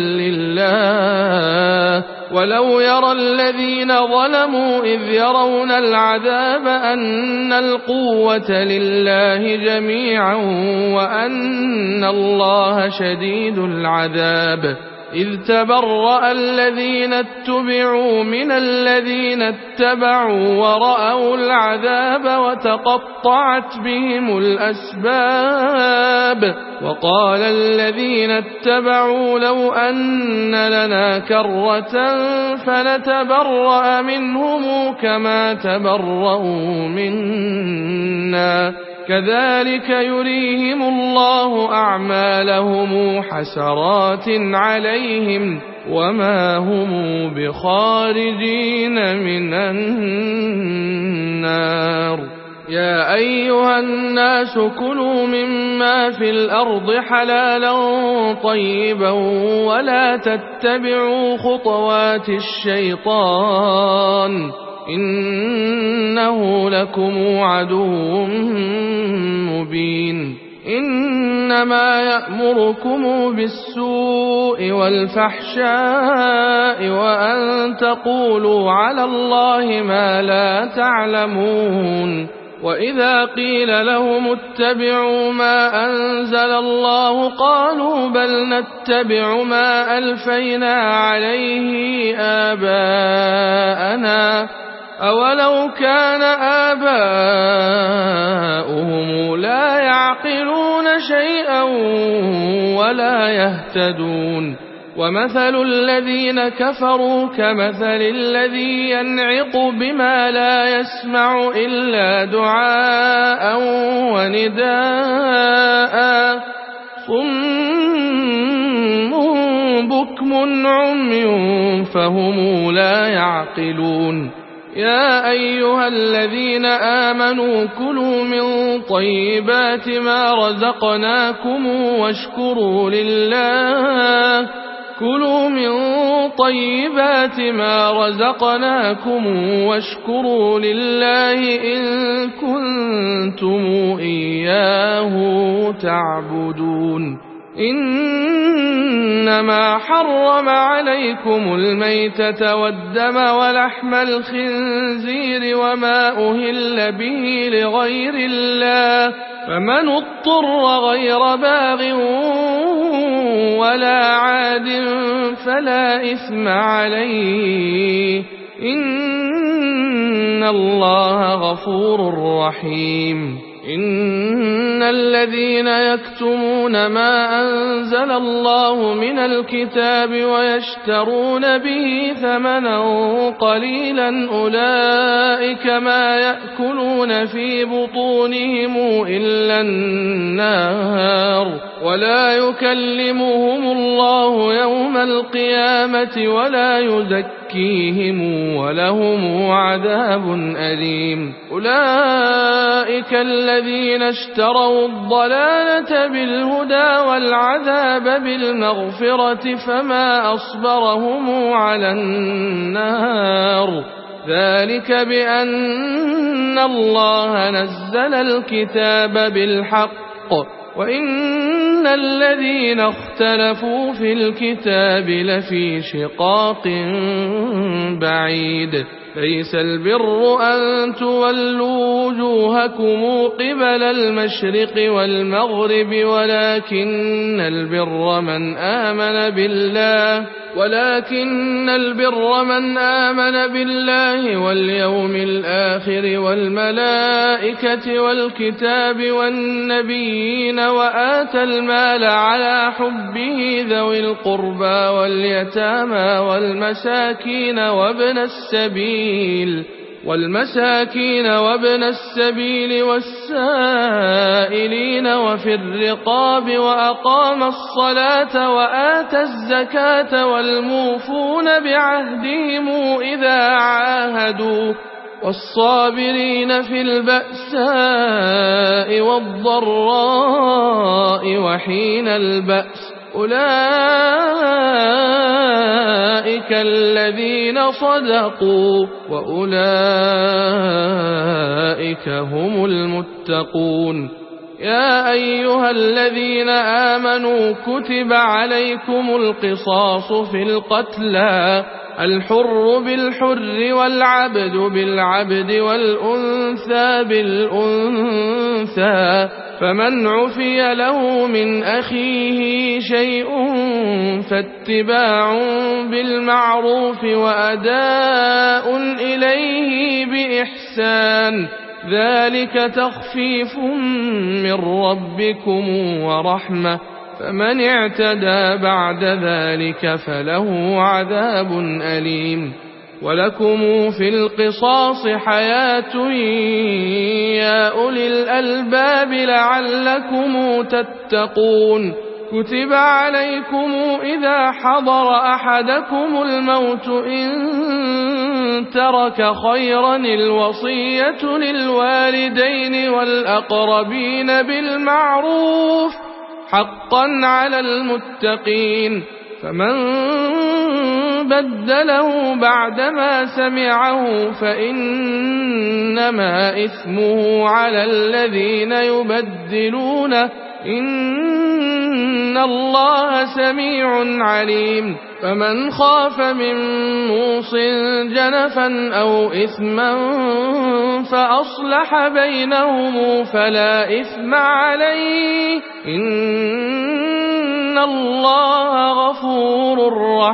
لله ولو يرى الذين ظلموا إذ يرون العذاب أن القوة لله جميعا وأن الله شديد العذاب إذ تبرأ الذين اتبعوا من الذين اتبعوا ورأوا العذاب وتقطعت بهم الأسباب وقال الذين اتبعوا لو أن لنا كرة فنتبرأ منهم كما تبرأوا منا كذلك يريهم الله أعمالهم حسرات عليهم وما هم بخارجين من النار. يا أيها الناس كلوا مما في الأرض حلالا طيبا ولا تتبعوا خطوات الشيطان إنه لكم عدو مبين. إنما يأمركم بالسوء والفحشاء وأن تقولوا على الله ما لا تعلمون. وإذا قيل لهم اتبعوا ما أنزل الله قالوا بل نتبع ما ألفينا عليه آباءنا أولو كان آباؤهم لا يعقلون شيئا ولا يهتدون. ومثل الذين كفروا كمثل الذي ينعق بما لا يسمع إلا دعاء ونداء صم بكم عمي فهم لا يعقلون. يا أيها الذين آمنوا كلوا من طيبات ما رزقناكم واشكروا لله كلوا من طيبات ما رزقناكم واشكروا لله إن كنتم إياه تعبدون. إنما حرم عليكم الميتة والدم ولحم الخنزير وما أهل به لغير الله فمن اضطر غير باغ ولا عاد فلا إثم عليه إن الله غفور رحيم. إن الذين يكتمون ما أنزل الله من الكتاب ويشترون به ثمنا قليلا أولئك ما يأكلون في بطونهم إلا النار ولا يكلمهم الله يوم القيامة ولا يزكيهم ولهم عذاب أليم. أولئك الذين اشتروا الضلالة بالهدى والعذاب بالمغفرة فما أصبرهم على النار ذلك بأن الله نزل الكتاب بالحق وإن الذين اختلفوا في الكتاب لفي شقاق بعيد. ليس البر أن تولوا وجوهكم قبل المشرق والمغرب ولكن البر من آمن بالله ولكن البر من آمن بالله واليوم الآخر والملائكة والكتاب والنبيين وآتى المال على حبه ذوي القربى واليتامى والمساكين وابن السبيل والمساكين وابن السبيل والسائلين وفي الرقاب وأقام الصلاة وآتى الزكاة والموفون بعهدهم إذا عاهدوا والصابرين في البأساء والضراء وحين البأس أولئك الذين صدقوا وأولئك هم المتقون. يا أيها الذين آمنوا كتب عليكم القصاص في القتلى الحر بالحر والعبد بالعبد والأنثى بالأنثى. فمن عفي له من أخيه شيء فاتباع بالمعروف وأداء إليه بإحسان، ذلك تخفيف من ربكم ورحمة، فمن اعتدى بعد ذلك فله عذاب أليم. ولكم في القصاص حياة يا أولي الألباب لعلكم تتقون. كتب عليكم إذا حضر أحدكم الموت إن ترك خيرا الوصية للوالدين والأقربين بالمعروف حقا على المتقين. فمن بدله بعدما سمعه فإنما إثمه على الذين يبدلونه، إن الله سميع عليم. فمن خاف من موص جنفا أو إثما فأصلح بينهم فلا إثم عليه، إن الله غفور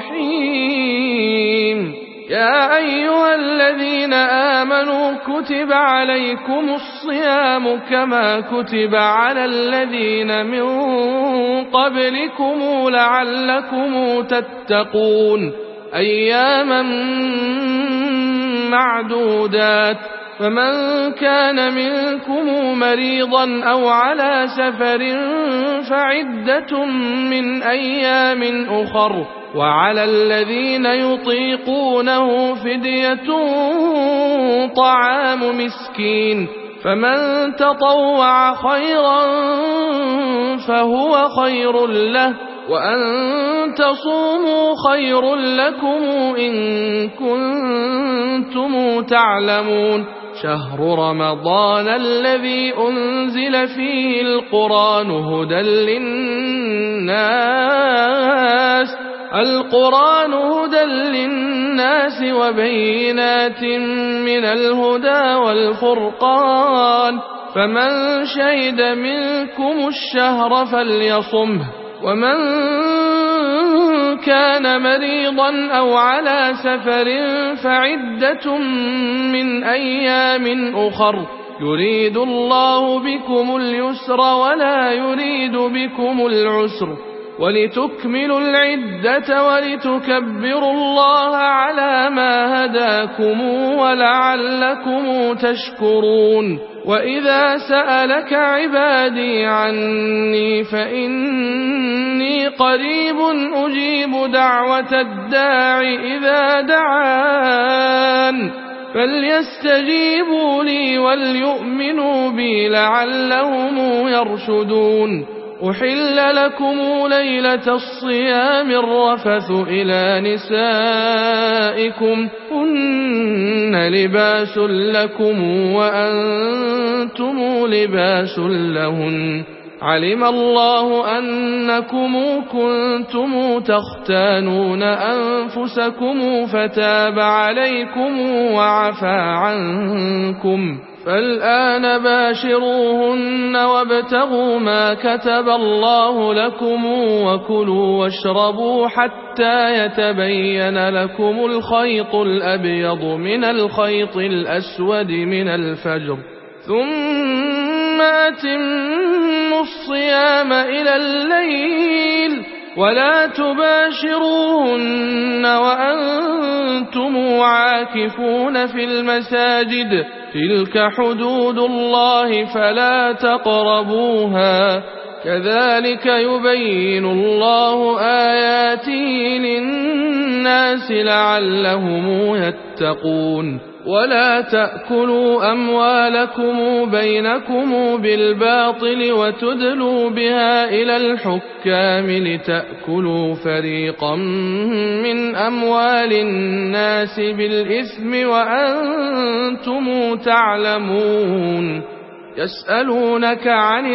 رحيم. يا أيها الذين آمنوا كتب عليكم الصيام كما كتب على الذين من قبلكم لعلكم تتقون، أياما معدودات. فمن كان منكم مريضا أو على سفر فعدة من أيام أخر، وعلى الذين يطيقونه فدية طعام مسكين، فمن تطوع خيرا فهو خير له، وأن تصوموا خير لكم إن كنتم تعلمون. شهر رمضان الذي أنزل فيه القرآن هدى للناس القرآن هدى للناس وبينات من الهدى والفرقان، فمن شهد منكم الشهر فليصمه، ومن كان مريضا أو على سفر فعدة من أيام أخر، يريد الله بكم اليسر ولا يريد بكم العسر، ولتكملوا العدة ولتكبروا الله على ما هداكم ولعلكم تشكرون. وإذا سألك عبادي عني فإني قريب أجيب دعوة الداع إذا دعان، فليستجيبوا لي وليؤمنوا بي لعلهم يرشدون. أحل لكم ليلة الصيام الرفث إلى نسائكم هن لباس لكم وأنتم لباس لهن، علم الله أنكم كنتم تختانون أنفسكم فتاب عليكم وعفى عنكم، فالآن باشروهن وابتغوا ما كتب الله لكم وكلوا واشربوا حتى يتبين لكم الخيط الأبيض من الخيط الأسود من الفجر، ثم أتموا الصيام إلى الليل ولا تباشروهن وأنتم عاكفون في المساجد، تلك حدود الله فلا تقربوها، كذلك يبين الله آياته للناس لعلهم يتقون. ولا تأكلوا أموالكم بينكم بالباطل وتدلوا بها إلى الحكام لتأكلوا فريقا من أموال الناس بالإثم وأنتم تعلمون. يسألونك عن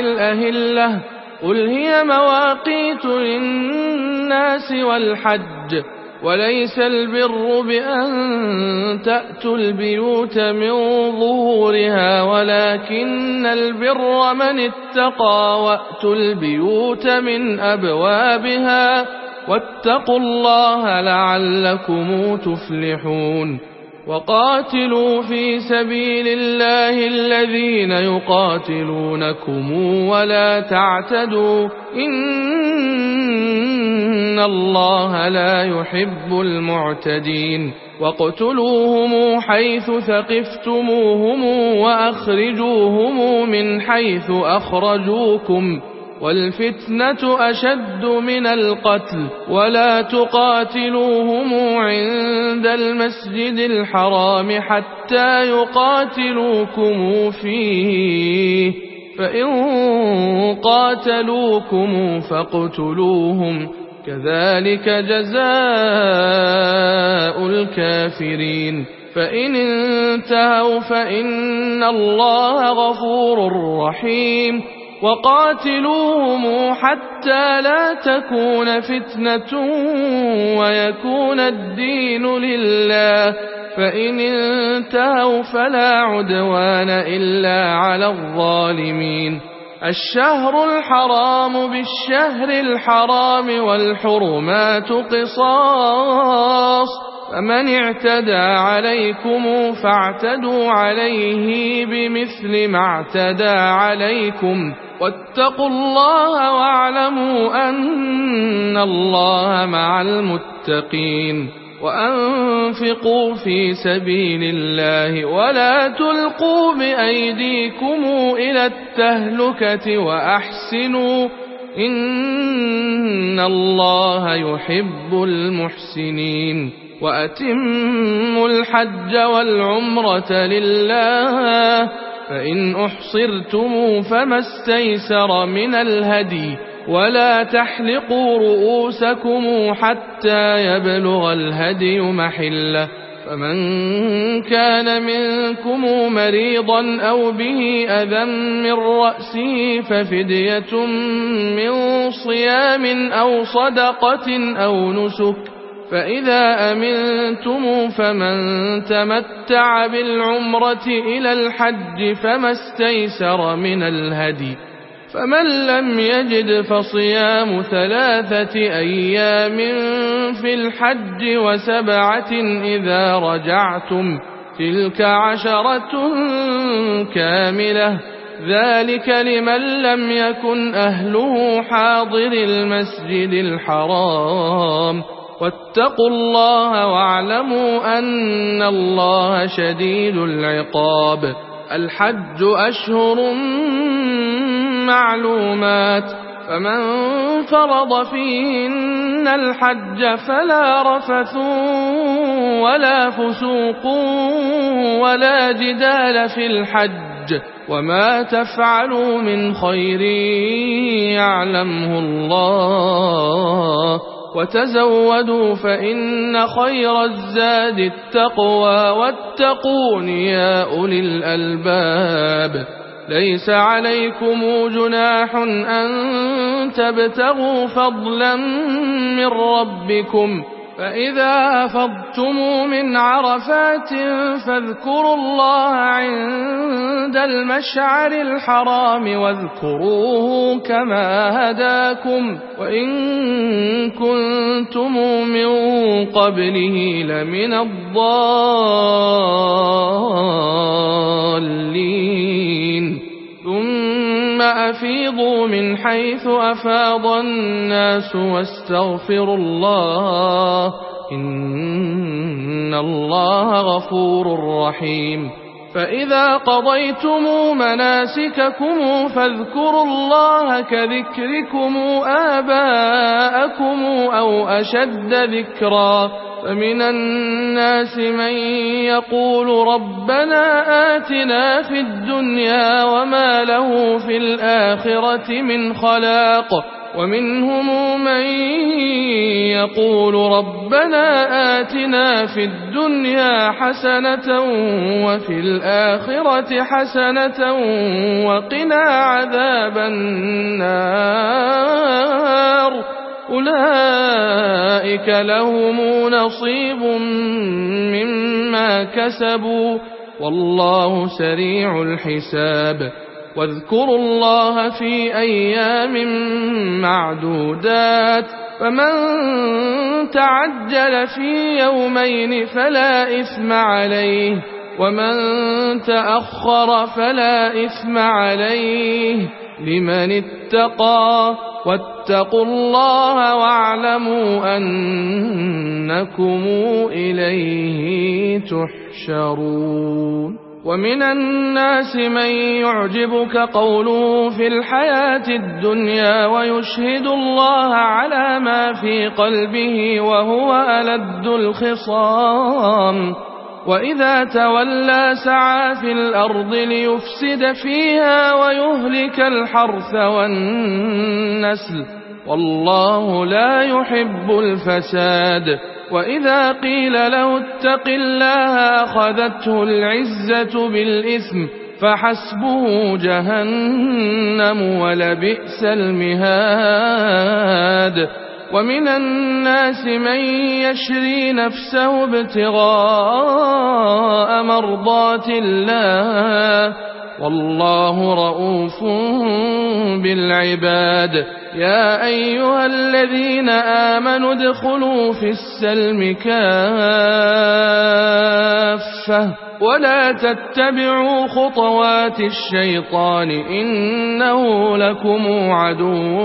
الأهلة قل هي مواقيت للناس والحج، وليس البر بأن تأتوا البيوت من ظهورها ولكن البر من اتقى وأتوا البيوت من أبوابها واتقوا الله لعلكم تفلحون وقاتلوا في سبيل الله الذين يقاتلونكم ولا تعتدوا إن الله لا يحب المعتدين واقتلوهم حيث ثقفتموهم وأخرجوهم من حيث أخرجوكم والفتنة أشد من القتل ولا تقاتلوهم عند المسجد الحرام حتى يقاتلوكم فيه فإن قاتلوكم فاقتلوهم كذلك جزاء الكافرين فإن انتهوا فإن الله غفور رحيم وقاتلوهم حتى لا تكون فتنة ويكون الدين لله فإن انتهوا فلا عدوان إلا على الظالمين الشهر الحرام بالشهر الحرام والحرمات قصاص فمن اعتدى عليكم فاعتدوا عليه بمثل ما اعتدى عليكم واتقوا الله واعلموا أن الله مع المتقين وأنفقوا في سبيل الله ولا تلقوا بأيديكم إلى التهلكة وأحسنوا إن الله يحب المحسنين وأتموا الحج والعمرة لله فإن أحصرتم فما استيسر من الهدي ولا تحلقوا رؤوسكم حتى يبلغ الهدي محله فمن كان منكم مريضا أو به أذى من رأسه ففدية من صيام أو صدقة أو نسك فإذا أمنتم فمن تمتع بالعمرة إلى الحج فما استيسر من الهدي فمن لم يجد فصيام ثلاثة أيام في الحج وسبعة إذا رجعتم تلك عشرة كاملة ذلك لمن لم يكن أهله حاضر المسجد الحرام واتقوا الله واعلموا أن الله شديد العقاب الحج أشهر معلومات فمن فرض فيهن الحج فلا رفث ولا فسوق ولا جدال في الحج وما تفعلوا من خير يعلمه الله وتزودوا فإن خير الزاد التقوى واتقون يا أولي الألباب ليس عليكم جناح أن تبتغوا فضلا من ربكم فإذا أفضتم من عرفات فاذكروا الله عند المشعر الحرام واذكروه كما هداكم وإن كنتم من قبله لمن الضالين ثم أفيضوا من حيث أفاض الناس واستغفروا الله إن الله غفور رحيم فإذا قضيتم مناسككم فاذكروا الله كذكركم آباءكم أو أشد ذكرا فمن الناس من يقول ربنا آتنا في الدنيا وما له في الآخرة من خلاق ومنهم من يقول ربنا آتنا في الدنيا حسنة وفي الآخرة حسنة وقنا عذاب النار أولئك لهم نصيب مما كسبوا والله سريع الحساب واذكروا الله في أيام معدودات فمن تعجل في يومين فلا إثم عليه ومن تأخر فلا إثم عليه لمن اتقى واتقوا الله واعلموا أنكم إليه تحشرون ومن الناس من يعجبك قوله في الحياة الدنيا ويشهد الله على ما في قلبه وهو ألد الخصام وإذا تولى سعى في الأرض ليفسد فيها ويهلك الحرث والنسل والله لا يحب الفساد وإذا قيل له اتق الله أخذته العزة بالإثم فحسبه جهنم ولبئس المهاد ومن الناس من يشري نفسه ابتغاء مرضات الله والله رؤوف بالعباد يا أيها الذين آمنوا ادخلوا في السلم كافة ولا تتبعوا خطوات الشيطان إنه لكم عدو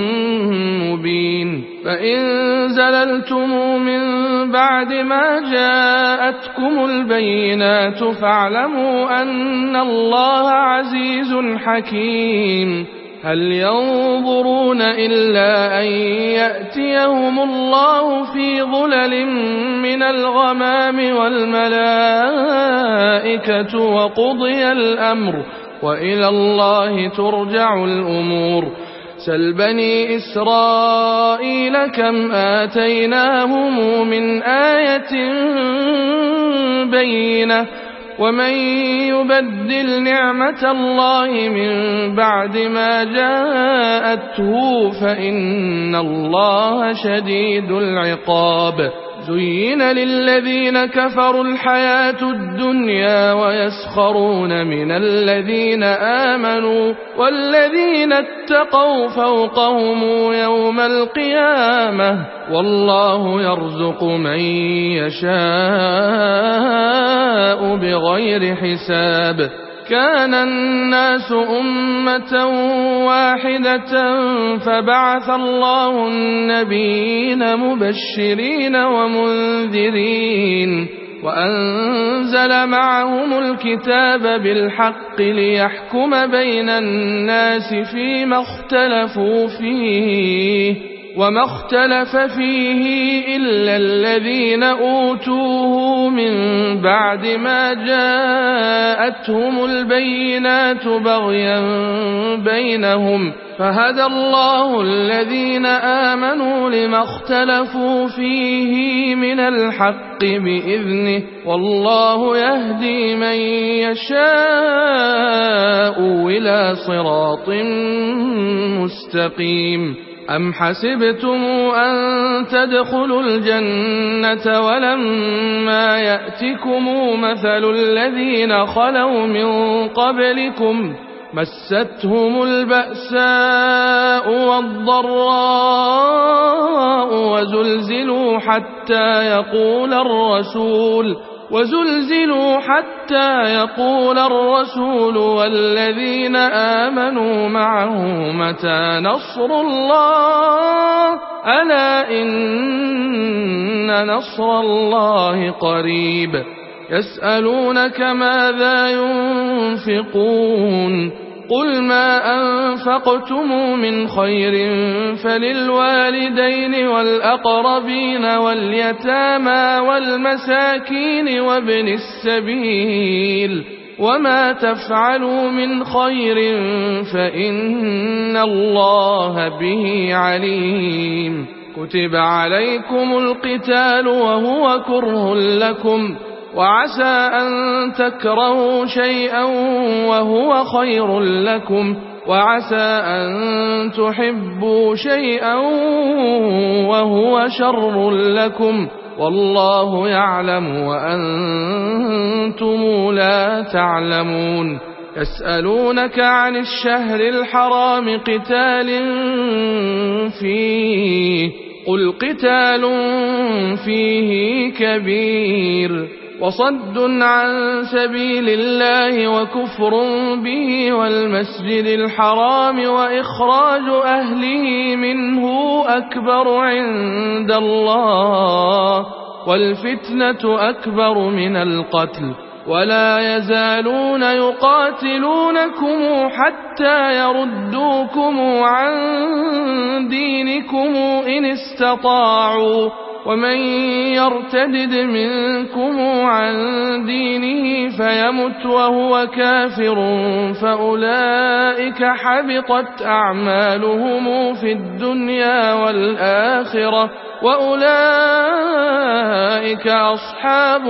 مبين فإن زللتم من بعد ما جاءتكم البينات فاعلموا أن الله عزيز حكيم هل ينظرون إلا أن يأتيهم الله في ظلل من الغمام والملائكة وقضي الأمر وإلى الله ترجع الأمور سل بني إسرائيل كم آتيناهم من آية بينة ومن يبدل نعمة الله من بعد ما جاءته فإن الله شديد العقاب زين للذين كفروا الحياة الدنيا ويسخرون من الذين آمنوا والذين اتقوا فوقهم يوم القيامة والله يرزق من يشاء بغير حساب كان الناس أمة واحدة فبعث الله النبيين مبشرين ومنذرين وأنزل معهم الكتاب بالحق ليحكم بين الناس فيما اختلفوا فيه وما اختلف فيه إلا الذين أوتوه من بعد ما جاءتهم البينات بغيا بينهم فهدى الله الذين آمنوا لما اختلفوا فيه من الحق بإذنه والله يهدي من يشاء إلى صراط مستقيم أم حسبتم أن تدخلوا الجنة ولما يأتكم مثل الذين خلوا من قبلكم مستهم البأساء والضراء وزلزلوا حتى يقول الرسول وزلزلوا حتى يقول الرسول والذين آمنوا معه متى نصر الله ألا إن نصر الله قريب يسألونك ماذا ينفقون قل ما أنفقتم من خير فللوالدين والأقربين واليتامى والمساكين وابن السبيل وما تفعلوا من خير فإن الله به عليم كتب عليكم القتال وهو كره لكم وعسى أن تكرهوا شيئا وهو خير لكم وعسى أن تحبوا شيئا وهو شر لكم والله يعلم وأنتم لا تعلمون. يسألونك عن الشهر الحرام قتال فيه قل قتال فيه كبير وصد عن سبيل الله وكفر به والمسجد الحرام وإخراج أهله منه أكبر عند الله والفتنة أكبر من القتل ولا يزالون يقاتلونكم حتى يردوكم عن دينكم إن استطاعوا ومن يرتدد منكم عن دينه فيمت وهو كافر فأولئك حبطت أعمالهم في الدنيا والآخرة وأولئك أصحاب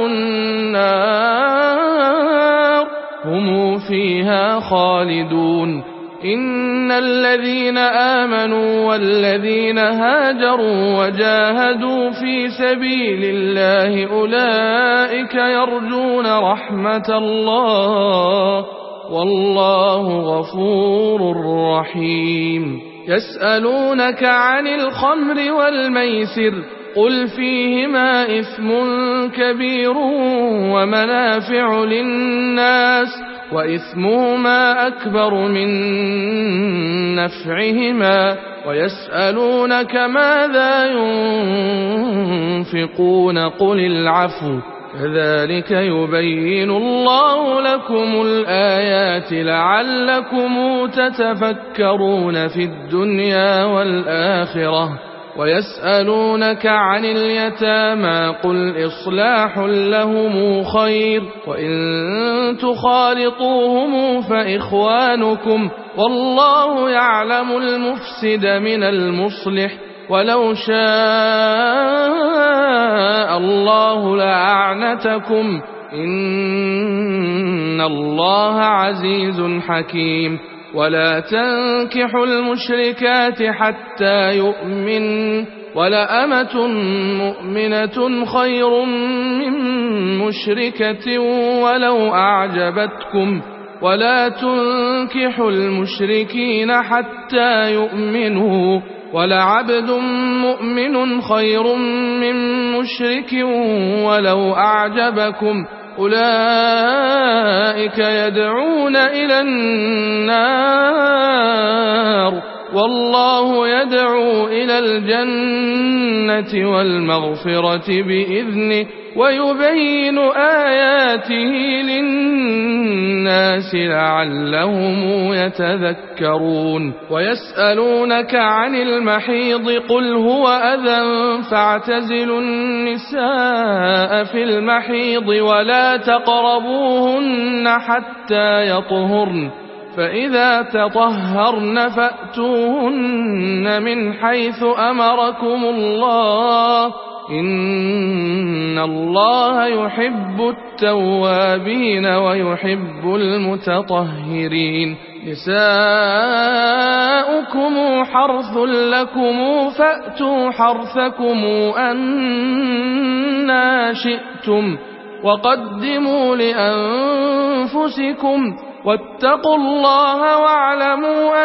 النار هم فيها خالدون. إن الذين آمنوا والذين هاجروا وجاهدوا في سبيل الله أولئك يرجون رحمة الله والله غفور رحيم. يسألونك عن الخمر والميسر قل فيهما إثم كبير ومنافع للناس وإثمهما أكبر من نفعهما ويسألونك ماذا ينفقون قل العفو كذلك يبين الله لكم الآيات لعلكم تتفكرون في الدنيا والآخرة. ويسألونك عن اليتامى قل إصلاح لهم خير وإن تخالطوهم فإخوانكم والله يعلم المفسد من المصلح ولو شاء الله لأعنتكم إن الله عزيز حكيم. ولا تنكحوا المشركات حتى يؤمن ولأمة مؤمنة خير من مشركة ولو أعجبتكم ولا تنكحوا المشركين حتى يؤمنوا ولعبد مؤمن خير من مشرك ولو أعجبكم أولئك يدعون إلى النار والله يدعو إلى الجنة والمغفرة بإذنه ويبين آياته للناس لعلهم يتذكرون. ويسألونك عن المحيض قل هو أذى فاعتزلوا النساء في المحيض ولا تقربوهن حتى يطهرن فإذا تطهرن فأتوهن من حيث أمركم الله إن الله يحب التوابين ويحب المتطهرين. نساؤكم حرث لكم فأتوا حرثكم أنى شئتم وقدموا لأنفسكم واتقوا الله واعلموا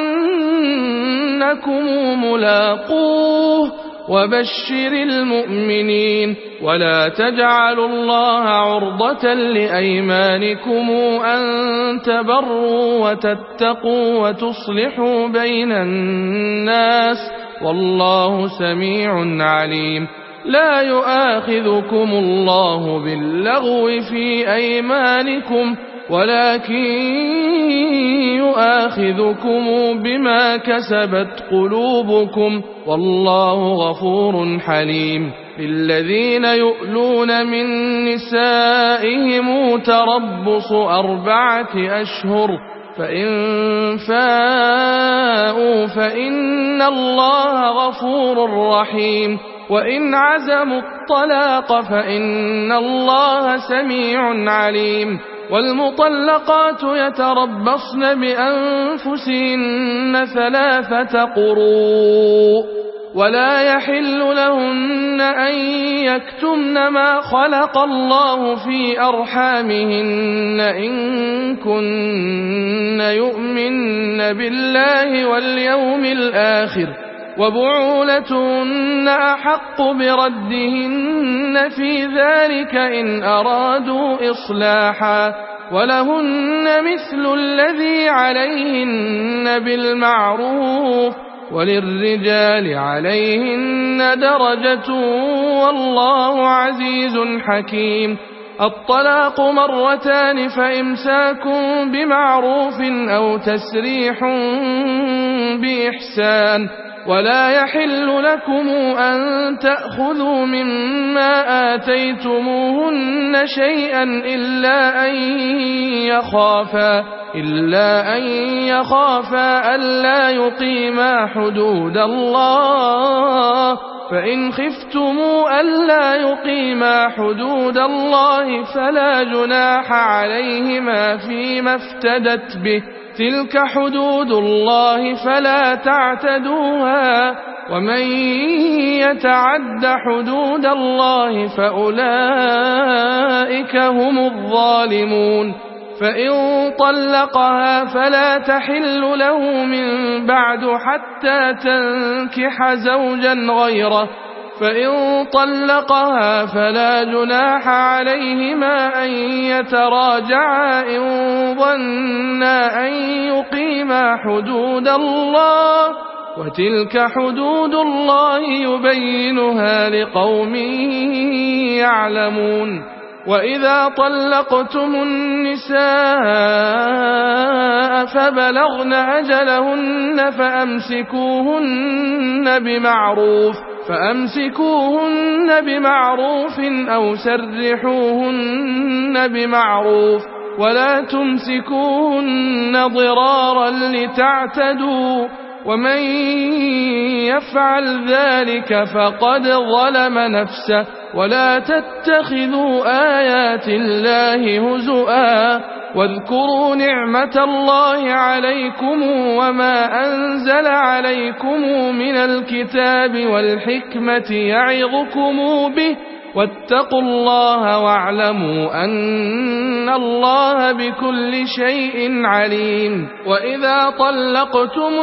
أنكم ملاقوه وبشر المؤمنين. ولا تجعلوا الله عرضة لأيمانكم أن تبروا وتتقوا وتصلحوا بين الناس والله سميع عليم. لا يؤاخذكم الله باللغو في أيمانكم ولكن يؤاخذكم بما كسبت قلوبكم والله غفور حليم. للذين يؤلون من نسائهم تربص أربعة أشهر فإن فاءوا فإن الله غفور رحيم وإن عزموا الطلاق فإن الله سميع عليم. والمطلقات يتربصن بأنفسهن ثلاثة قروء ولا يحل لهن أن يكتمن ما خلق الله في أرحامهن إن كن يؤمن بالله واليوم الآخر وبعولتهن أحق بردهن في ذلك إن أرادوا إصلاحا ولهن مثل الذي عليهن بالمعروف وللرجال عليهن درجة والله عزيز حكيم. الطلاق مرتان فإمساك بمعروف أو تسريح بإحسان ولا يحل لكم أن تأخذوا مما آتيتموهن شيئا إلا أن يخافا إلا أن يخافا ألا يقيما حدود الله فإن خفتموا ألا يقيما حدود الله فلا جناح عليهما فيما افتدت به تلك حدود الله فلا تعتدوها ومن يتعد حدود الله فأولئك هم الظالمون. فإن طلقها فلا تحل له من بعد حتى تنكح زوجا غيره فإن طلقها فلا جناح عليهما أن يتراجعا إن ظنا أن يقيما حدود الله وتلك حدود الله يبينها لقوم يعلمون. وإذا طلقتم النساء فبلغن أجلهن فأمسكوهن بمعروف فأمسكوهن بمعروف أو سرحوهن بمعروف ولا تمسكوهن ضرارا لتعتدوا ومن يفعل ذلك فقد ظلم نفسه ولا تتخذوا آيات الله هزؤا واذكروا نعمة الله عليكم وما أنزل عليكم من الكتاب والحكمة يعظكم به واتقوا الله واعلموا أن الله بكل شيء عليم. وإذا طلقتم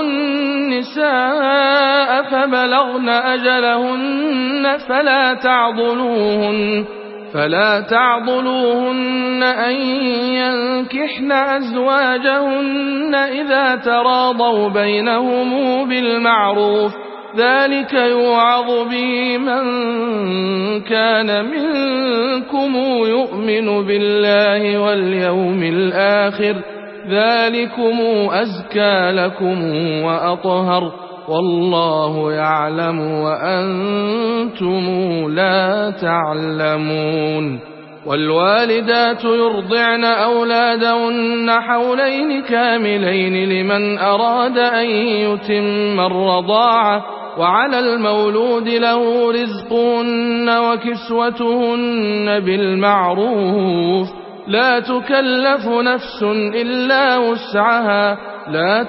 النساء فبلغن أجلهن فلا تعضلوهن فلا تعضلوهن أن ينكحن أزواجهن إذا تراضوا بينهم بالمعروف ذلك يوعظ به من كان منكم يؤمن بالله واليوم الآخر ذلكم أزكى لكم وأطهر والله يعلم وأنتم لا تعلمون. والوالدات يرضعن أولادهن حولين كاملين لمن أراد أن يتم الرضاعة وعلى المولود له رزقهن وكسوتهن بالمعروف لا تكلف نفس إلا وسعها لا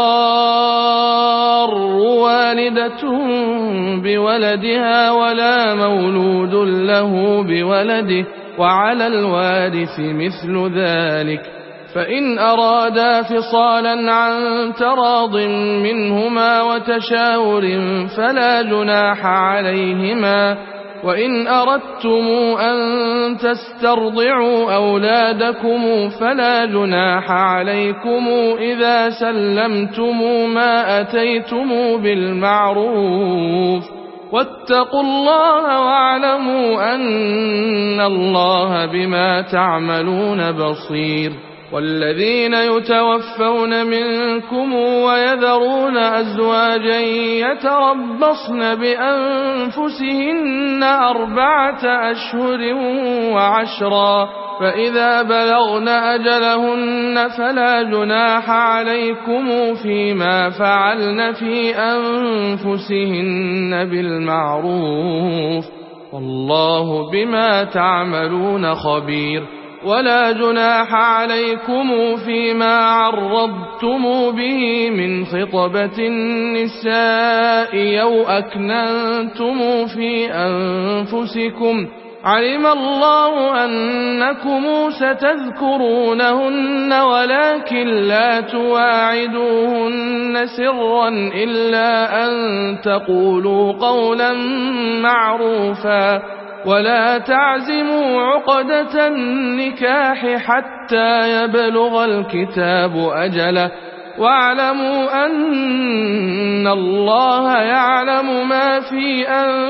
تضار والدة بولدها ولا مولود له بولده وعلى الوارث مثل ذلك فإن أرادا فصالا عن تراض منهما وتشاور فلا جناح عليهما. وإن أردتم أن تسترضعوا أولادكم فلا جناح عليكم إذا سلمتم ما أتيتم بالمعروف واتقوا الله واعلموا أن الله بما تعملون بصير. والذين يتوفون منكم ويذرون أزواجا يتربصن بأنفسهن أربعة أشهر وعشرا فإذا بلغن أجلهن فلا جناح عليكم فيما فعلن في أنفسهن بالمعروف والله بما تعملون خبير. ولا جناح عليكم فيما عرضتم به من خطبة النساء أو أكننتم في أنفسكم علم الله أنكم ستذكرونهن ولكن لا تواعدوهن سرا إلا أن تقولوا قولا معروفا ولا تعزموا عقدة النكاح حتى يبلغ الكتاب أجله واعلموا أن الله يعلم ما في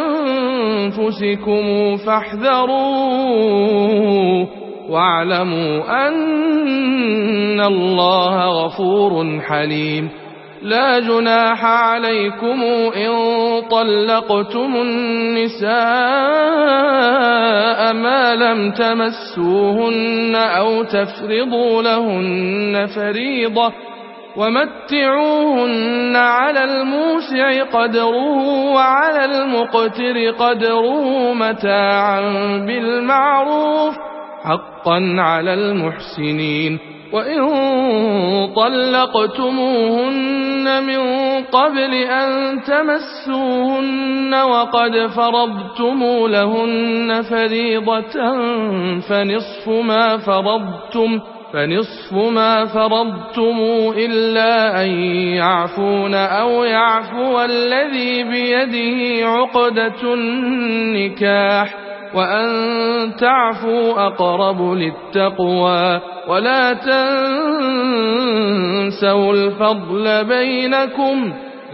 أنفسكم فاحذروه واعلموا أن الله غفور حليم لا جناح عليكم إن طلقتم النساء ما لم تمسوهن أو تفرضوا لهن فريضة ومتعوهن على الموسع قدره وعلى المقتر قدره متاعا بالمعروف حقا على المحسنين وإن طلقتموهن من قبل أن تمسوهن وقد فرضتم لهن فريضة فنصف ما فرضتم فنصف ما فرضتم إلا أن يعفون أو يعفو الذي بيده عقدة النكاح وأن تعفوا أقرب للتقوى ولا تنسوا الفضل بينكم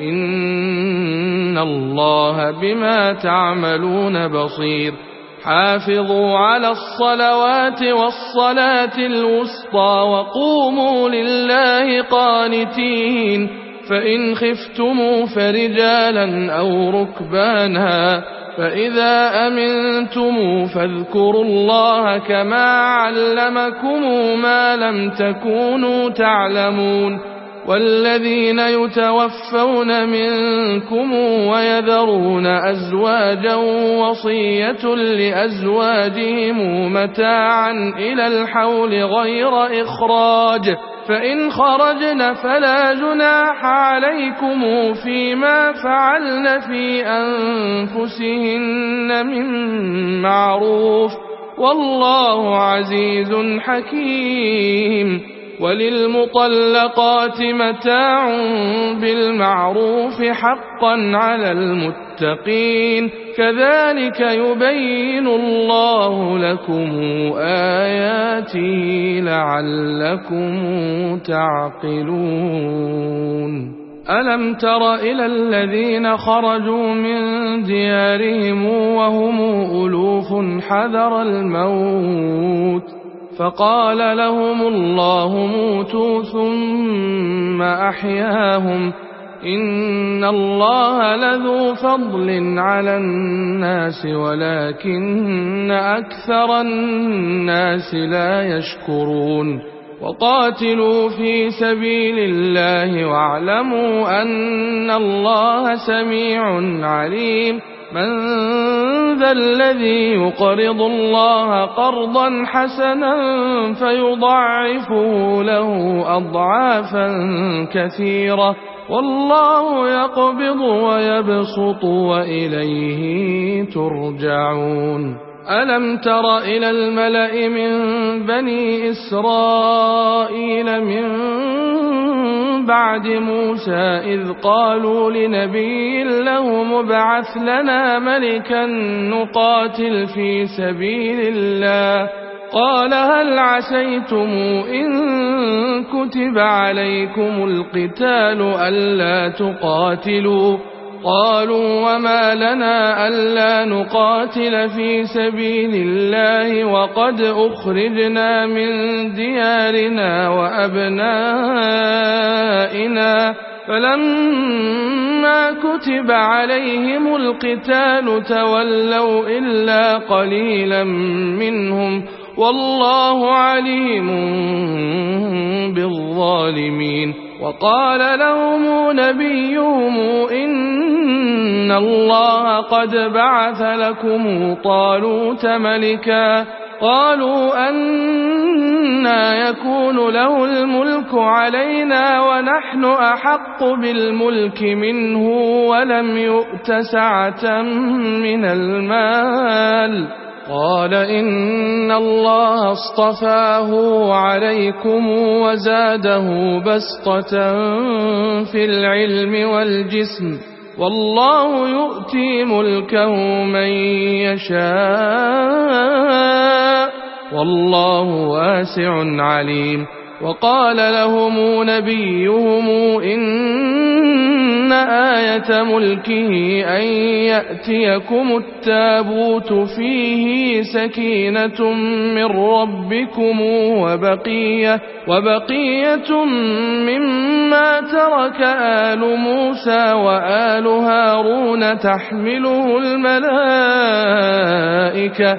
إن الله بما تعملون بصير حافظوا على الصلوات والصلاة الوسطى وقوموا لله قانتين فإن خفتموا فرجالا أو ركبانا فإذا أمنتم فاذكروا الله كما علمكم ما لم تكونوا تعلمون والذين يتوفون منكم ويذرون أزواجا وصية لأزواجهم متاعا إلى الحول غير إخراج فإن خرجن فلا جناح عليكم فيما فعلن في أنفسهن من معروف والله عزيز حكيم وللمطلقات متاع بالمعروف حقا على المتقين كذلك يبين الله لكم آياته لعلكم تعقلون ألم تر إلى الذين خرجوا من ديارهم وهم ألوف حذر الموت فقال لهم الله موتوا ثم أحياهم إن الله لذو فضل على الناس ولكن أكثر الناس لا يشكرون وقاتلوا في سبيل الله واعلموا أن الله سميع عليم من ذا الذي يقرض الله قرضا حسنا فيضاعفه له أضعافا كثيرة والله يقبض ويبسط وإليه ترجعون ألم تر إلى الملأ من بني إسرائيل من بعد موسى إذ قالوا لنبي له مبعث لنا ملكا نقاتل في سبيل الله قال هل عسيتم إن كتب عليكم القتال ألا تقاتلوا قالوا وما لنا ألا نقاتل في سبيل الله وقد أخرجنا من ديارنا وأبنائنا فلما كتب عليهم القتال تولوا إلا قليلا منهم والله عليم بالظالمين وقال لهم نبيهم إن الله قد بعث لكم طالوت ملكا قالوا أنى يكون له الملك علينا ونحن أحق بالملك منه ولم يؤت سعة من المال. قال إن الله اصطفاه عليكم وزاده بسطة في العلم والجسم والله يؤتي ملكه من يشاء والله واسع عليم. وقال لهم نبيهم إن آية ملكه أن يأتيكم التابوت فيه سكينة من ربكم وبقية, وبقية مما ترك آل موسى وآل هارون تحمله الملائكة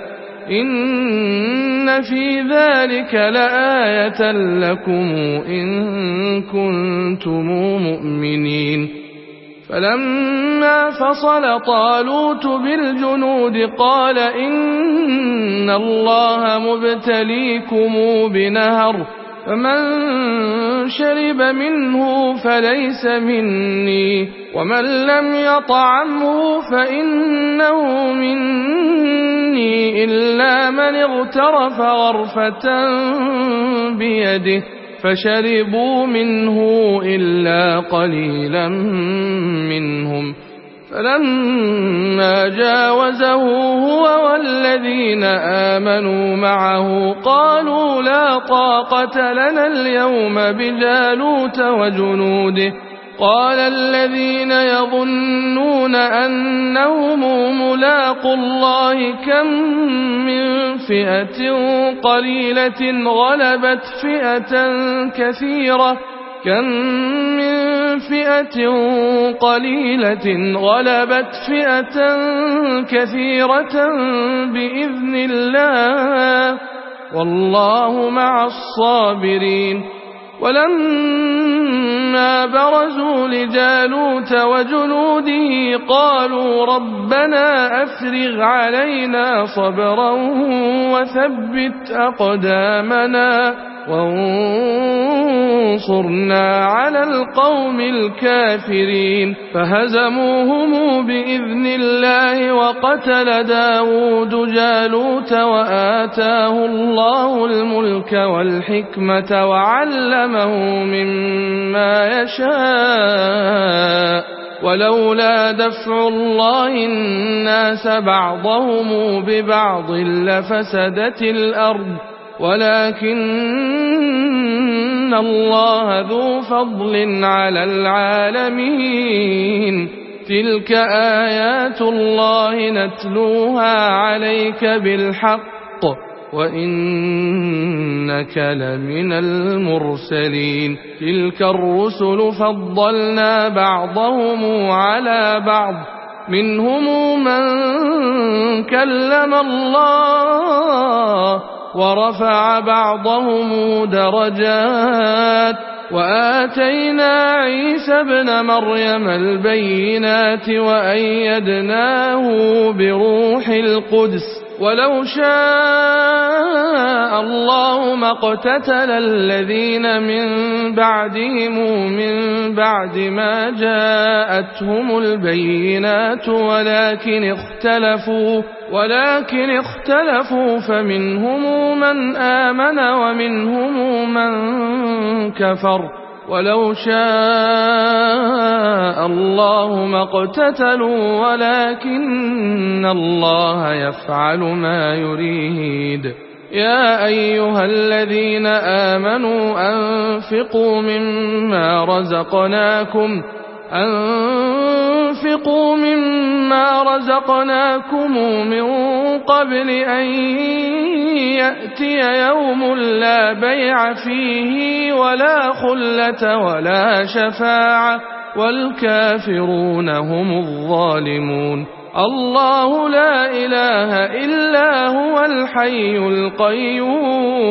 إن في ذلك لآية لكم إن كنتم مؤمنين. فلما فصل طالوت بالجنود قال إن الله مبتليكم بنهر فمن شرب منه فليس مني ومن لم يطعمه فإنه مني إلا من اغترف غرفة بيده فشربوا منه إلا قليلا منهم. فلما جاوزه هو والذين آمنوا معه قالوا لا طاقة لنا اليوم بجالوت وجنوده. قال الذين يظنون أنهم ملاقوا الله كم من فئة قليلة غلبت فئة كثيرة كم من فئة قليلة غلبت فئة كثيرة بإذن الله والله مع الصابرين. ولما برزوا لجالوت وجنوده قالوا ربنا أفرغ علينا صبرا وثبت أقدامنا وانصرنا على القوم الكافرين. فهزموهم بإذن الله وقتل داود جالوت وآتاه الله الملك والحكمة وعلمه مما يشاء ولولا دفع الله الناس بعضهم ببعض لفسدت الأرض ولكن الله ذو فضل على العالمين. تلك آيات الله نتلوها عليك بالحق وإنك لمن المرسلين. تلك الرسل فضلنا بعضهم على بعض منهم من كلم الله ورفع بعضهم درجات وآتينا عيسى ابن مريم البينات وأيدناه بروح القدس ولو شاء الله ما اقتتل الذين من بعدهم من بعد ما جاءتهم البينات ولكن اختلفوا ولكن اختلفوا فمنهم من آمن ومنهم من كفر ولو شاء الله ما اقتتلوا ولكن الله يفعل ما يريد. يا أيها الذين آمنوا أنفقوا مما رزقناكم أنفقوا مما رزقناكم من قبل أن يأتي يوم لا بيع فيه ولا خلة ولا شفاعة والكافرون هم الظالمون. الله لا إله إلا هو الحي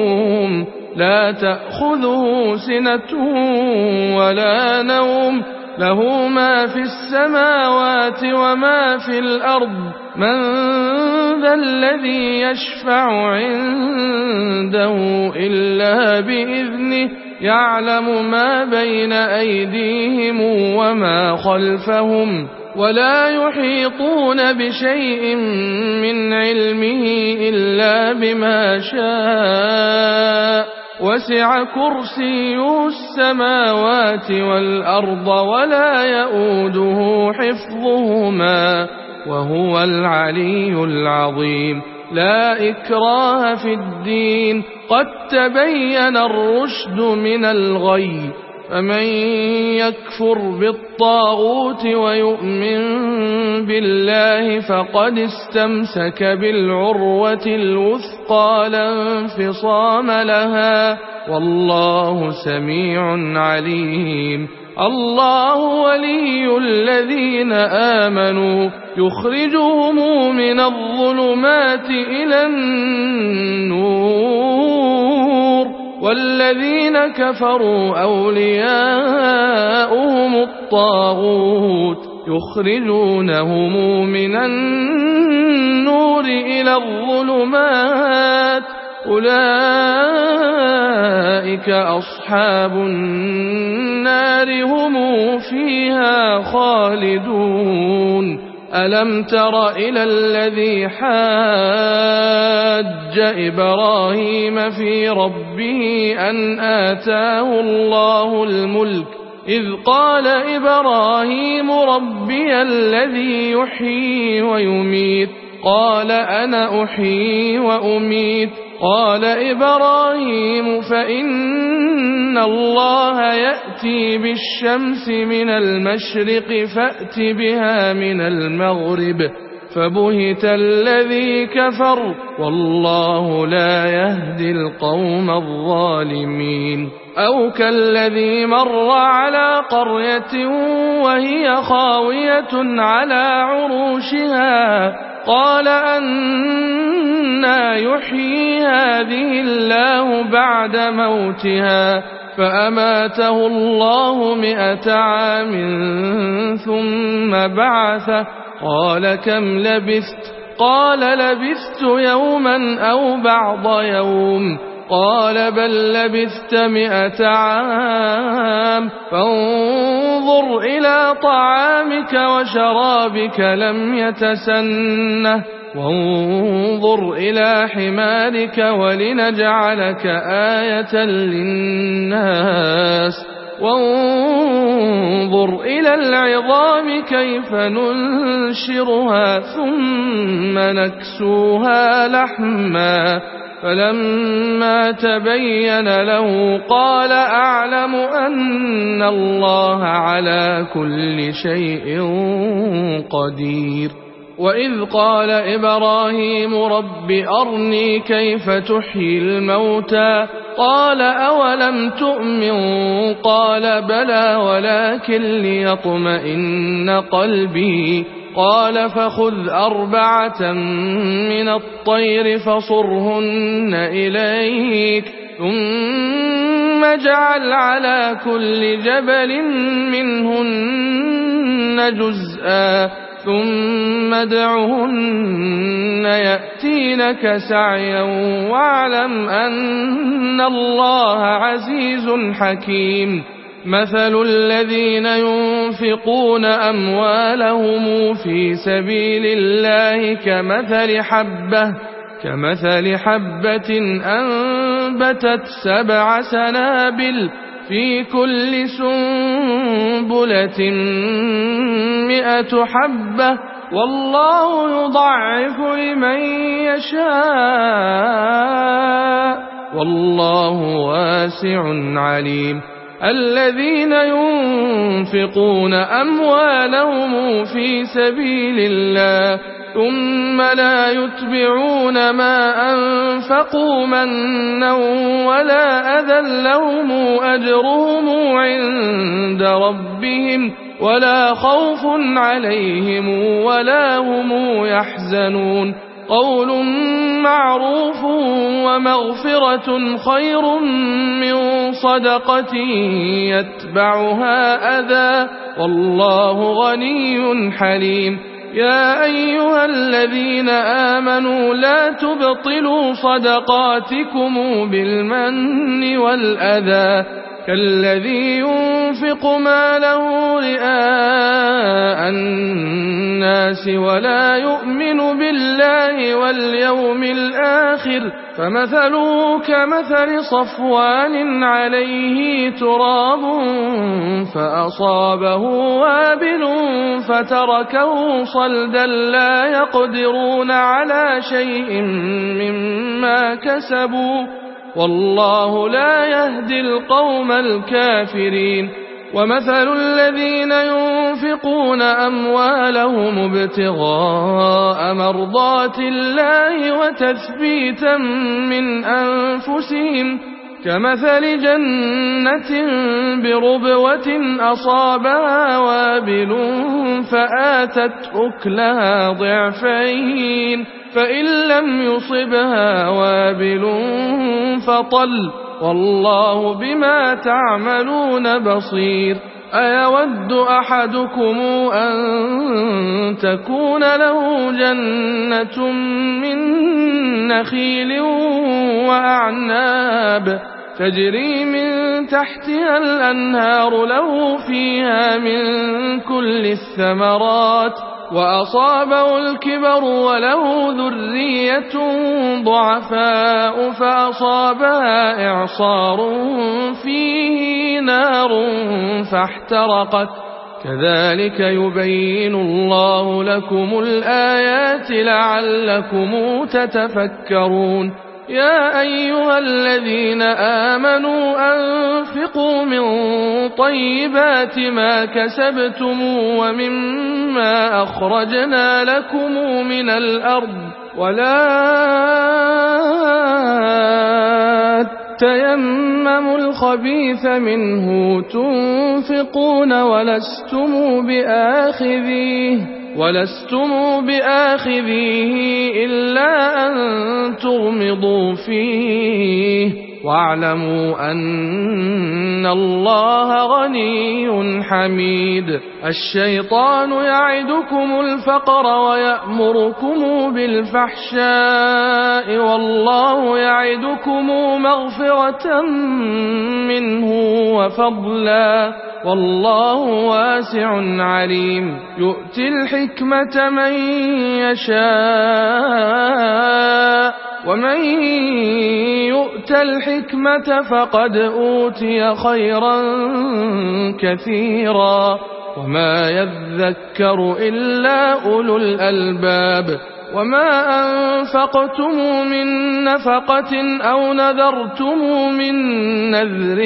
القيوم لا تأخذه سنة ولا نوم له ما في السماوات وما في الأرض من ذا الذي يشفع عنده إلا بإذنه يعلم ما بين أيديهم وما خلفهم ولا يحيطون بشيء من علمه إلا بما شاء وسع كرسيه السماوات والأرض ولا يؤوده حفظهما وهو العلي العظيم. لا إكراه في الدين قد تبين الرشد من الغي فمن يكفر بالطاغوت ويؤمن بالله فقد استمسك بالعروة الوثقى لا انفصام لها والله سميع عليم. الله ولي الذين آمنوا يخرجهم من الظلمات إلى النور والذين كفروا أولياؤهم الطاغوت يخرجونهم من النور إلى الظلمات أولئك أصحاب النار هم فيها خالدون. ألم تر إلى الذي حاج إبراهيم في ربه أن آتاه الله الملك إذ قال إبراهيم ربي الذي يحيي ويميت قال أنا أحيي وأميت قال إبراهيم فإن الله يأتي بالشمس من المشرق فأت بها من المغرب فبهت الذي كفر والله لا يهدي القوم الظالمين. أو كالذي مر على قرية وهي خاوية على عروشها قال أنى يحيي هذه الله بعد موتها فأماته الله مئة عام ثم بعثه قال كم لبثت قال لبثت يوما أو بعض يوم قال بل لبثت مئة عام فانظر إلى طعامك وشرابك لم يتسنه وانظر إلى حمارك ولنجعلك آية للناس وانظر إلى العظام كيف ننشرها ثم نكسوها لحما فلما تبين له قال أعلم أن الله على كل شيء قدير. وإذ قال إبراهيم رب أرني كيف تحيي الموتى قال أولم تؤمن قال بلى ولكن ليطمئن قلبي قال فخذ أربعة من الطير فصرهن إليك ثم اجعل على كل جبل منهن جزءا ثم ادعهن يأتينك سعيا واعلم أن الله عزيز حكيم. مثل الذين ينفقون أموالهم في سبيل الله كمثل حبة كمثل حبة أنبتت سبع سنابل في كل سنبلة مئة حبة والله يضعف لمن يشاء والله واسع عليم. الذين ينفقون أموالهم في سبيل الله ثم لا يتبعون ما أنفقوا منا ولا أذى لهم أجرهم عند ربهم ولا خوف عليهم ولا هم يحزنون. قول معروف ومغفرة خير من صدقة يتبعها أذى والله غني حليم. يا أيها الذين آمنوا لا تبطلوا صدقاتكم بالمن والأذى كالذي ينفق ماله رئاء الناس ولا يؤمن بالله واليوم الآخر فمثله كمثل صفوان عليه تراب فأصابه وابل فتركه صلدا لا يقدرون على شيء مما كسبوا والله لا يهدي القوم الكافرين. ومثل الذين ينفقون أموالهم ابتغاء مرضات الله وتثبيتا من أنفسهم كمثل جنة بربوة أصابها وابل فآتت أكلها ضعفين فإن لم يصبها وابل فطل والله بما تعملون بصير. أيود أحدكم أن تكون له جنة من نخيل وأعناب تجري من تحتها الأنهار له فيها من كل الثمرات وأصابه الكبر وله ذرية ضعفاء فأصابها إعصار فيه نار فاحترقت كذلك يبين الله لكم الآيات لعلكم تتفكرون. يا أيها الذين آمنوا أنفقوا من طيبات ما كسبتم ومما أخرجنا لكم من الأرض ولا تيمموا الخبيث منه تنفقون ولستم بآخذيه ولستم بآخذيه إلا أن تغمضوا فيه واعلموا أن الله غني حميد. الشيطان يعدكم الفقر ويأمركم بالفحشاء والله يعدكم مغفرة منه وفضلا والله واسع عليم. يؤتي الحكمة من يشاء ومن يؤت الحكمة فقد أوتي خيرا كثيرا وما يذكر إلا أولو الألباب. وما أنفقتم من نفقة أو نذرتم من نذر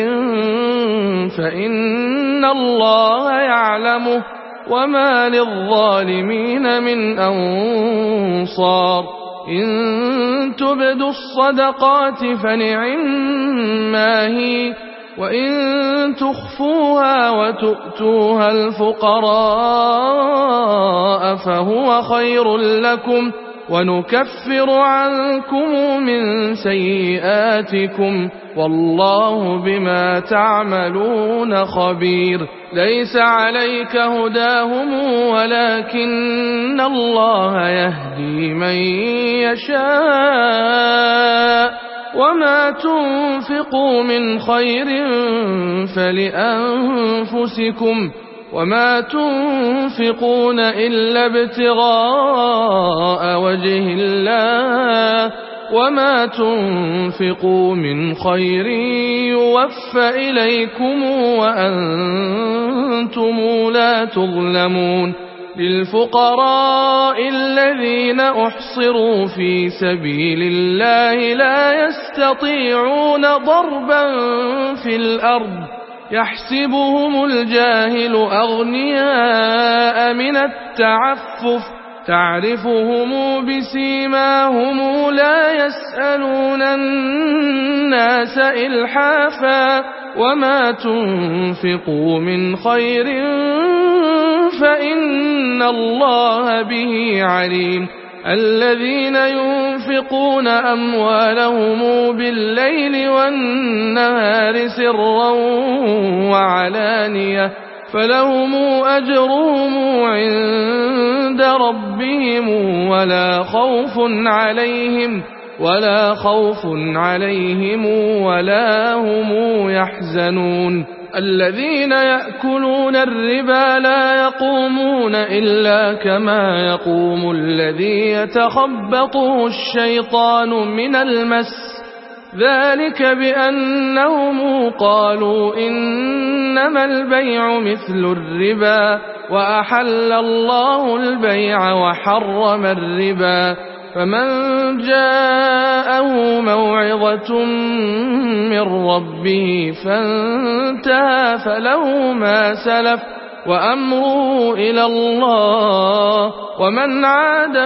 فإن الله يعلمه وما للظالمين من أنصار. إن تبدوا الصدقات فنعما هي وإن تخفوها وتؤتوها الفقراء فهو خير لكم ونكفر عنكم من سيئاتكم والله بما تعملون خبير. ليس عليك هداهم ولكن الله يهدي من يشاء وما تنفقوا من خير فلأنفسكم وما تنفقون إلا ابتغاء وجه الله وما تنفقوا من خير يوفى إليكم وأنتم لا تظلمون. للفقراء الذين أحصروا في سبيل الله لا يستطيعون ضربا في الأرض يحسبهم الجاهل أغنياء من التعفف تعرفهم بسيماهم لا يسألون الناس إلحافا وما تنفقوا من خير فإن الله به عليم. الذين ينفقون أموالهم بالليل والنهار سرا وعلانية فلهم أجرهم عند ربهم ولا خوف عليهم ولا خوف عليهم ولا هم يحزنون الذين يأكلون الربا لا يقومون إلا كما يقوم الذي يتخبطه الشيطان من المس ذلك بأنهم قالوا إنما البيع مثل الربا وأحل الله البيع وحرم الربا فمن جاءه موعظة من ربه فانتهى فله ما سلف وأمره إلى الله ومن عاد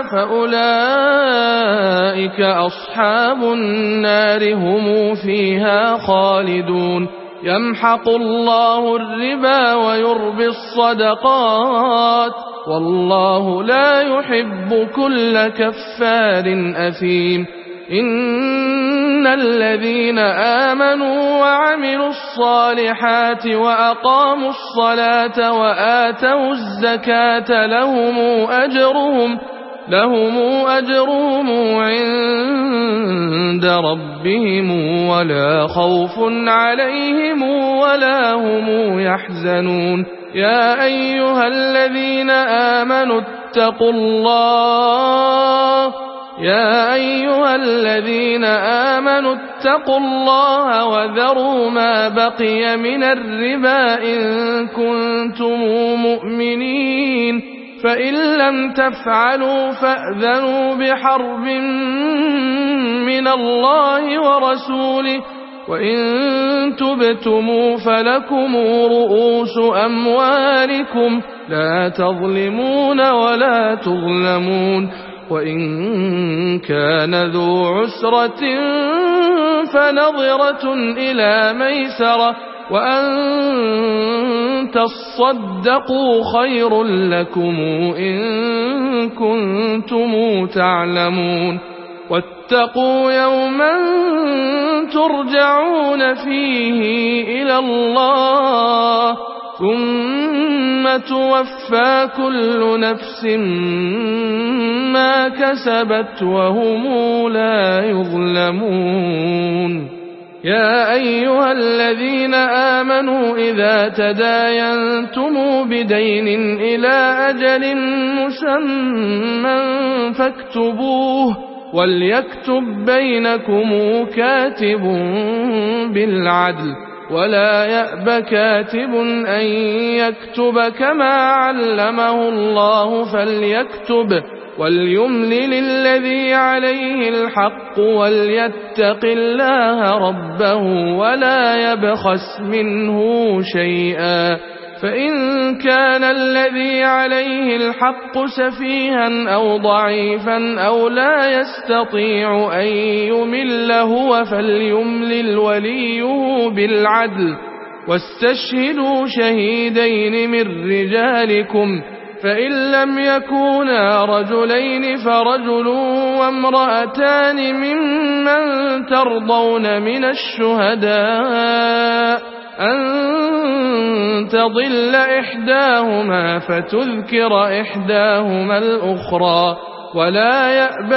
فأولئك أصحاب النار هم فيها خالدون يمحق الله الربا ويربي الصدقات والله لا يحب كل كفار أثيم إن الذين آمنوا وعملوا الصالحات وأقاموا الصلاة وآتوا الزكاة لهم أجرهم لهم أجرهم عند ربهم ولا خوف عليهم ولا هم يحزنون يا أيها الذين آمنوا اتقوا الله يا أيها الذين آمنوا اتقوا الله وذروا ما بقي من الربا إن كنتم مؤمنين فإن لم تفعلوا فأذنوا بحرب من الله ورسوله وإن تبتموا فلكم رؤوس أموالكم لا تظلمون ولا تظلمون وإن كان ذو عسرة فنظرة إلى ميسرة وأن تصدقوا خير لكم إن كنتم تعلمون واتقوا يوما ترجعون فيه إلى الله ثم توفى كل نفس ما كسبت وهم لا يظلمون يا أيها الذين آمنوا إذا تداينتم بدين إلى أجل مسمى فاكتبوه وليكتب بينكم كاتب بالعدل ولا يأب كاتب أن يكتب كما علمه الله فليكتب وليملل الذي عليه الحق وليتق الله ربه ولا يبخس منه شيئا فإن كان الذي عليه الحق سفيها أو ضعيفا أو لا يستطيع أن يمل هو فليملل وليه بالعدل واستشهدوا شهيدين من رجالكم فإن لم يكونا رجلين فرجل وامرأتان ممن ترضون من الشهداء أن تضل إحداهما فتذكر إحداهما الأخرى ولا يأبى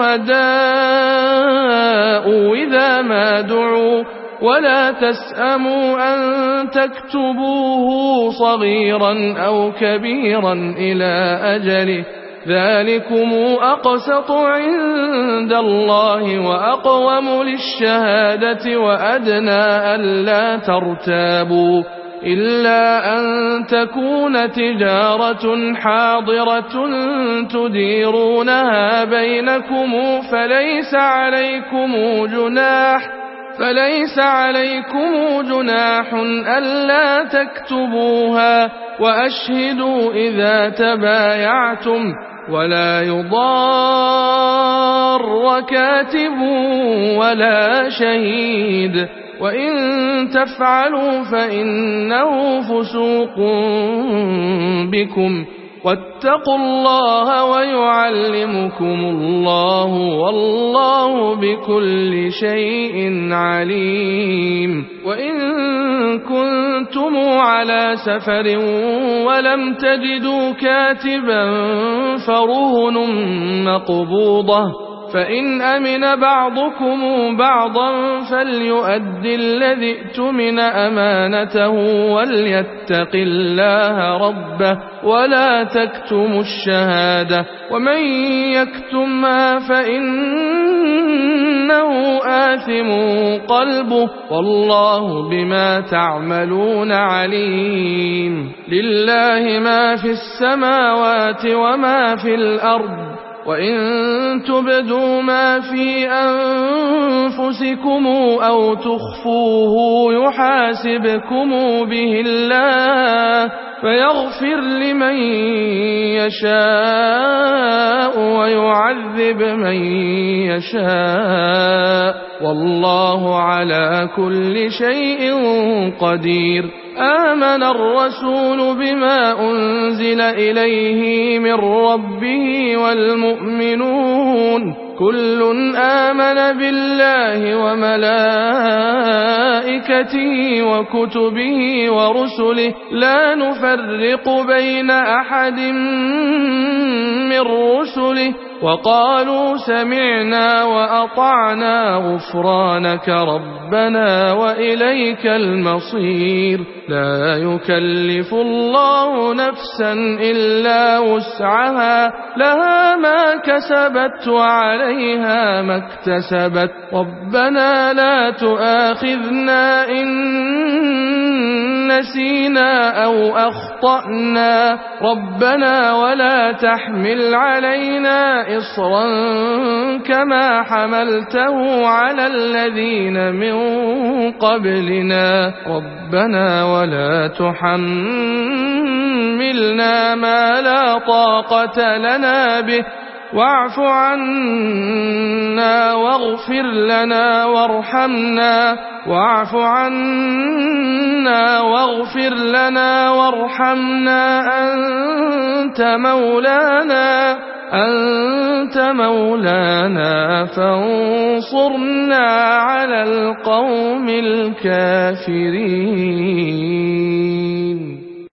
الشهداء إذا ما دعوا ولا تسأموا أن تكتبوه صغيرا أو كبيرا إلى أجله ذلكم أقسط عند الله وأقوم للشهادة وأدنى ألا ترتابوا إلا أن تكون تجارة حاضرة تديرونها بينكم فليس عليكم جناح فليس عليكم جناح ألا تكتبوها وأشهدوا إذا تبايعتم ولا يضار كاتب ولا شهيد وإن تفعلوا فإنه فسوق بكم واتقوا الله ويعلمكم الله والله بكل شيء عليم. وإن كنتم على سفر ولم تجدوا كاتبا فرهن مقبوضة، فإن أمن بعضكم بعضا فليؤد الذي ائتمن أمانته وليتق الله ربه ولا تكتموا الشهادة، ومن يكتمها فإنه آثم قلبه والله بما تعملون عليم. لله ما في السماوات وما في الأرض، وإن تبدوا ما في أنفسكم أو تخفوه يحاسبكم به الله فيغفر لمن يشاء ويعذب من يشاء والله على كل شيء قدير. آمن الرسول بما أنزل إليه من ربه والمؤمنون كل آمن بالله وملائكته وكتبه ورسله لا نفرق بين أحد من رسله وقالوا سمعنا وأطعنا غفرانك ربنا وإليك المصير. لا يكلف الله نفسا إلا وسعها لها ما كسبت وعليها ما اكتسبت ربنا لا تؤاخذنا إن نسينا أو أخطأنا ربنا ولا تحمل علينا إصرا كما حملته على الذين من قبلنا ربنا ولا تحملنا ما لا طاقة لنا به واعف عنا واغفر لنا وارحمنا واعف عنا واغفر لنا وارحمنا أنت مولانا أنت مولانا فانصرنا على القوم الكافرين.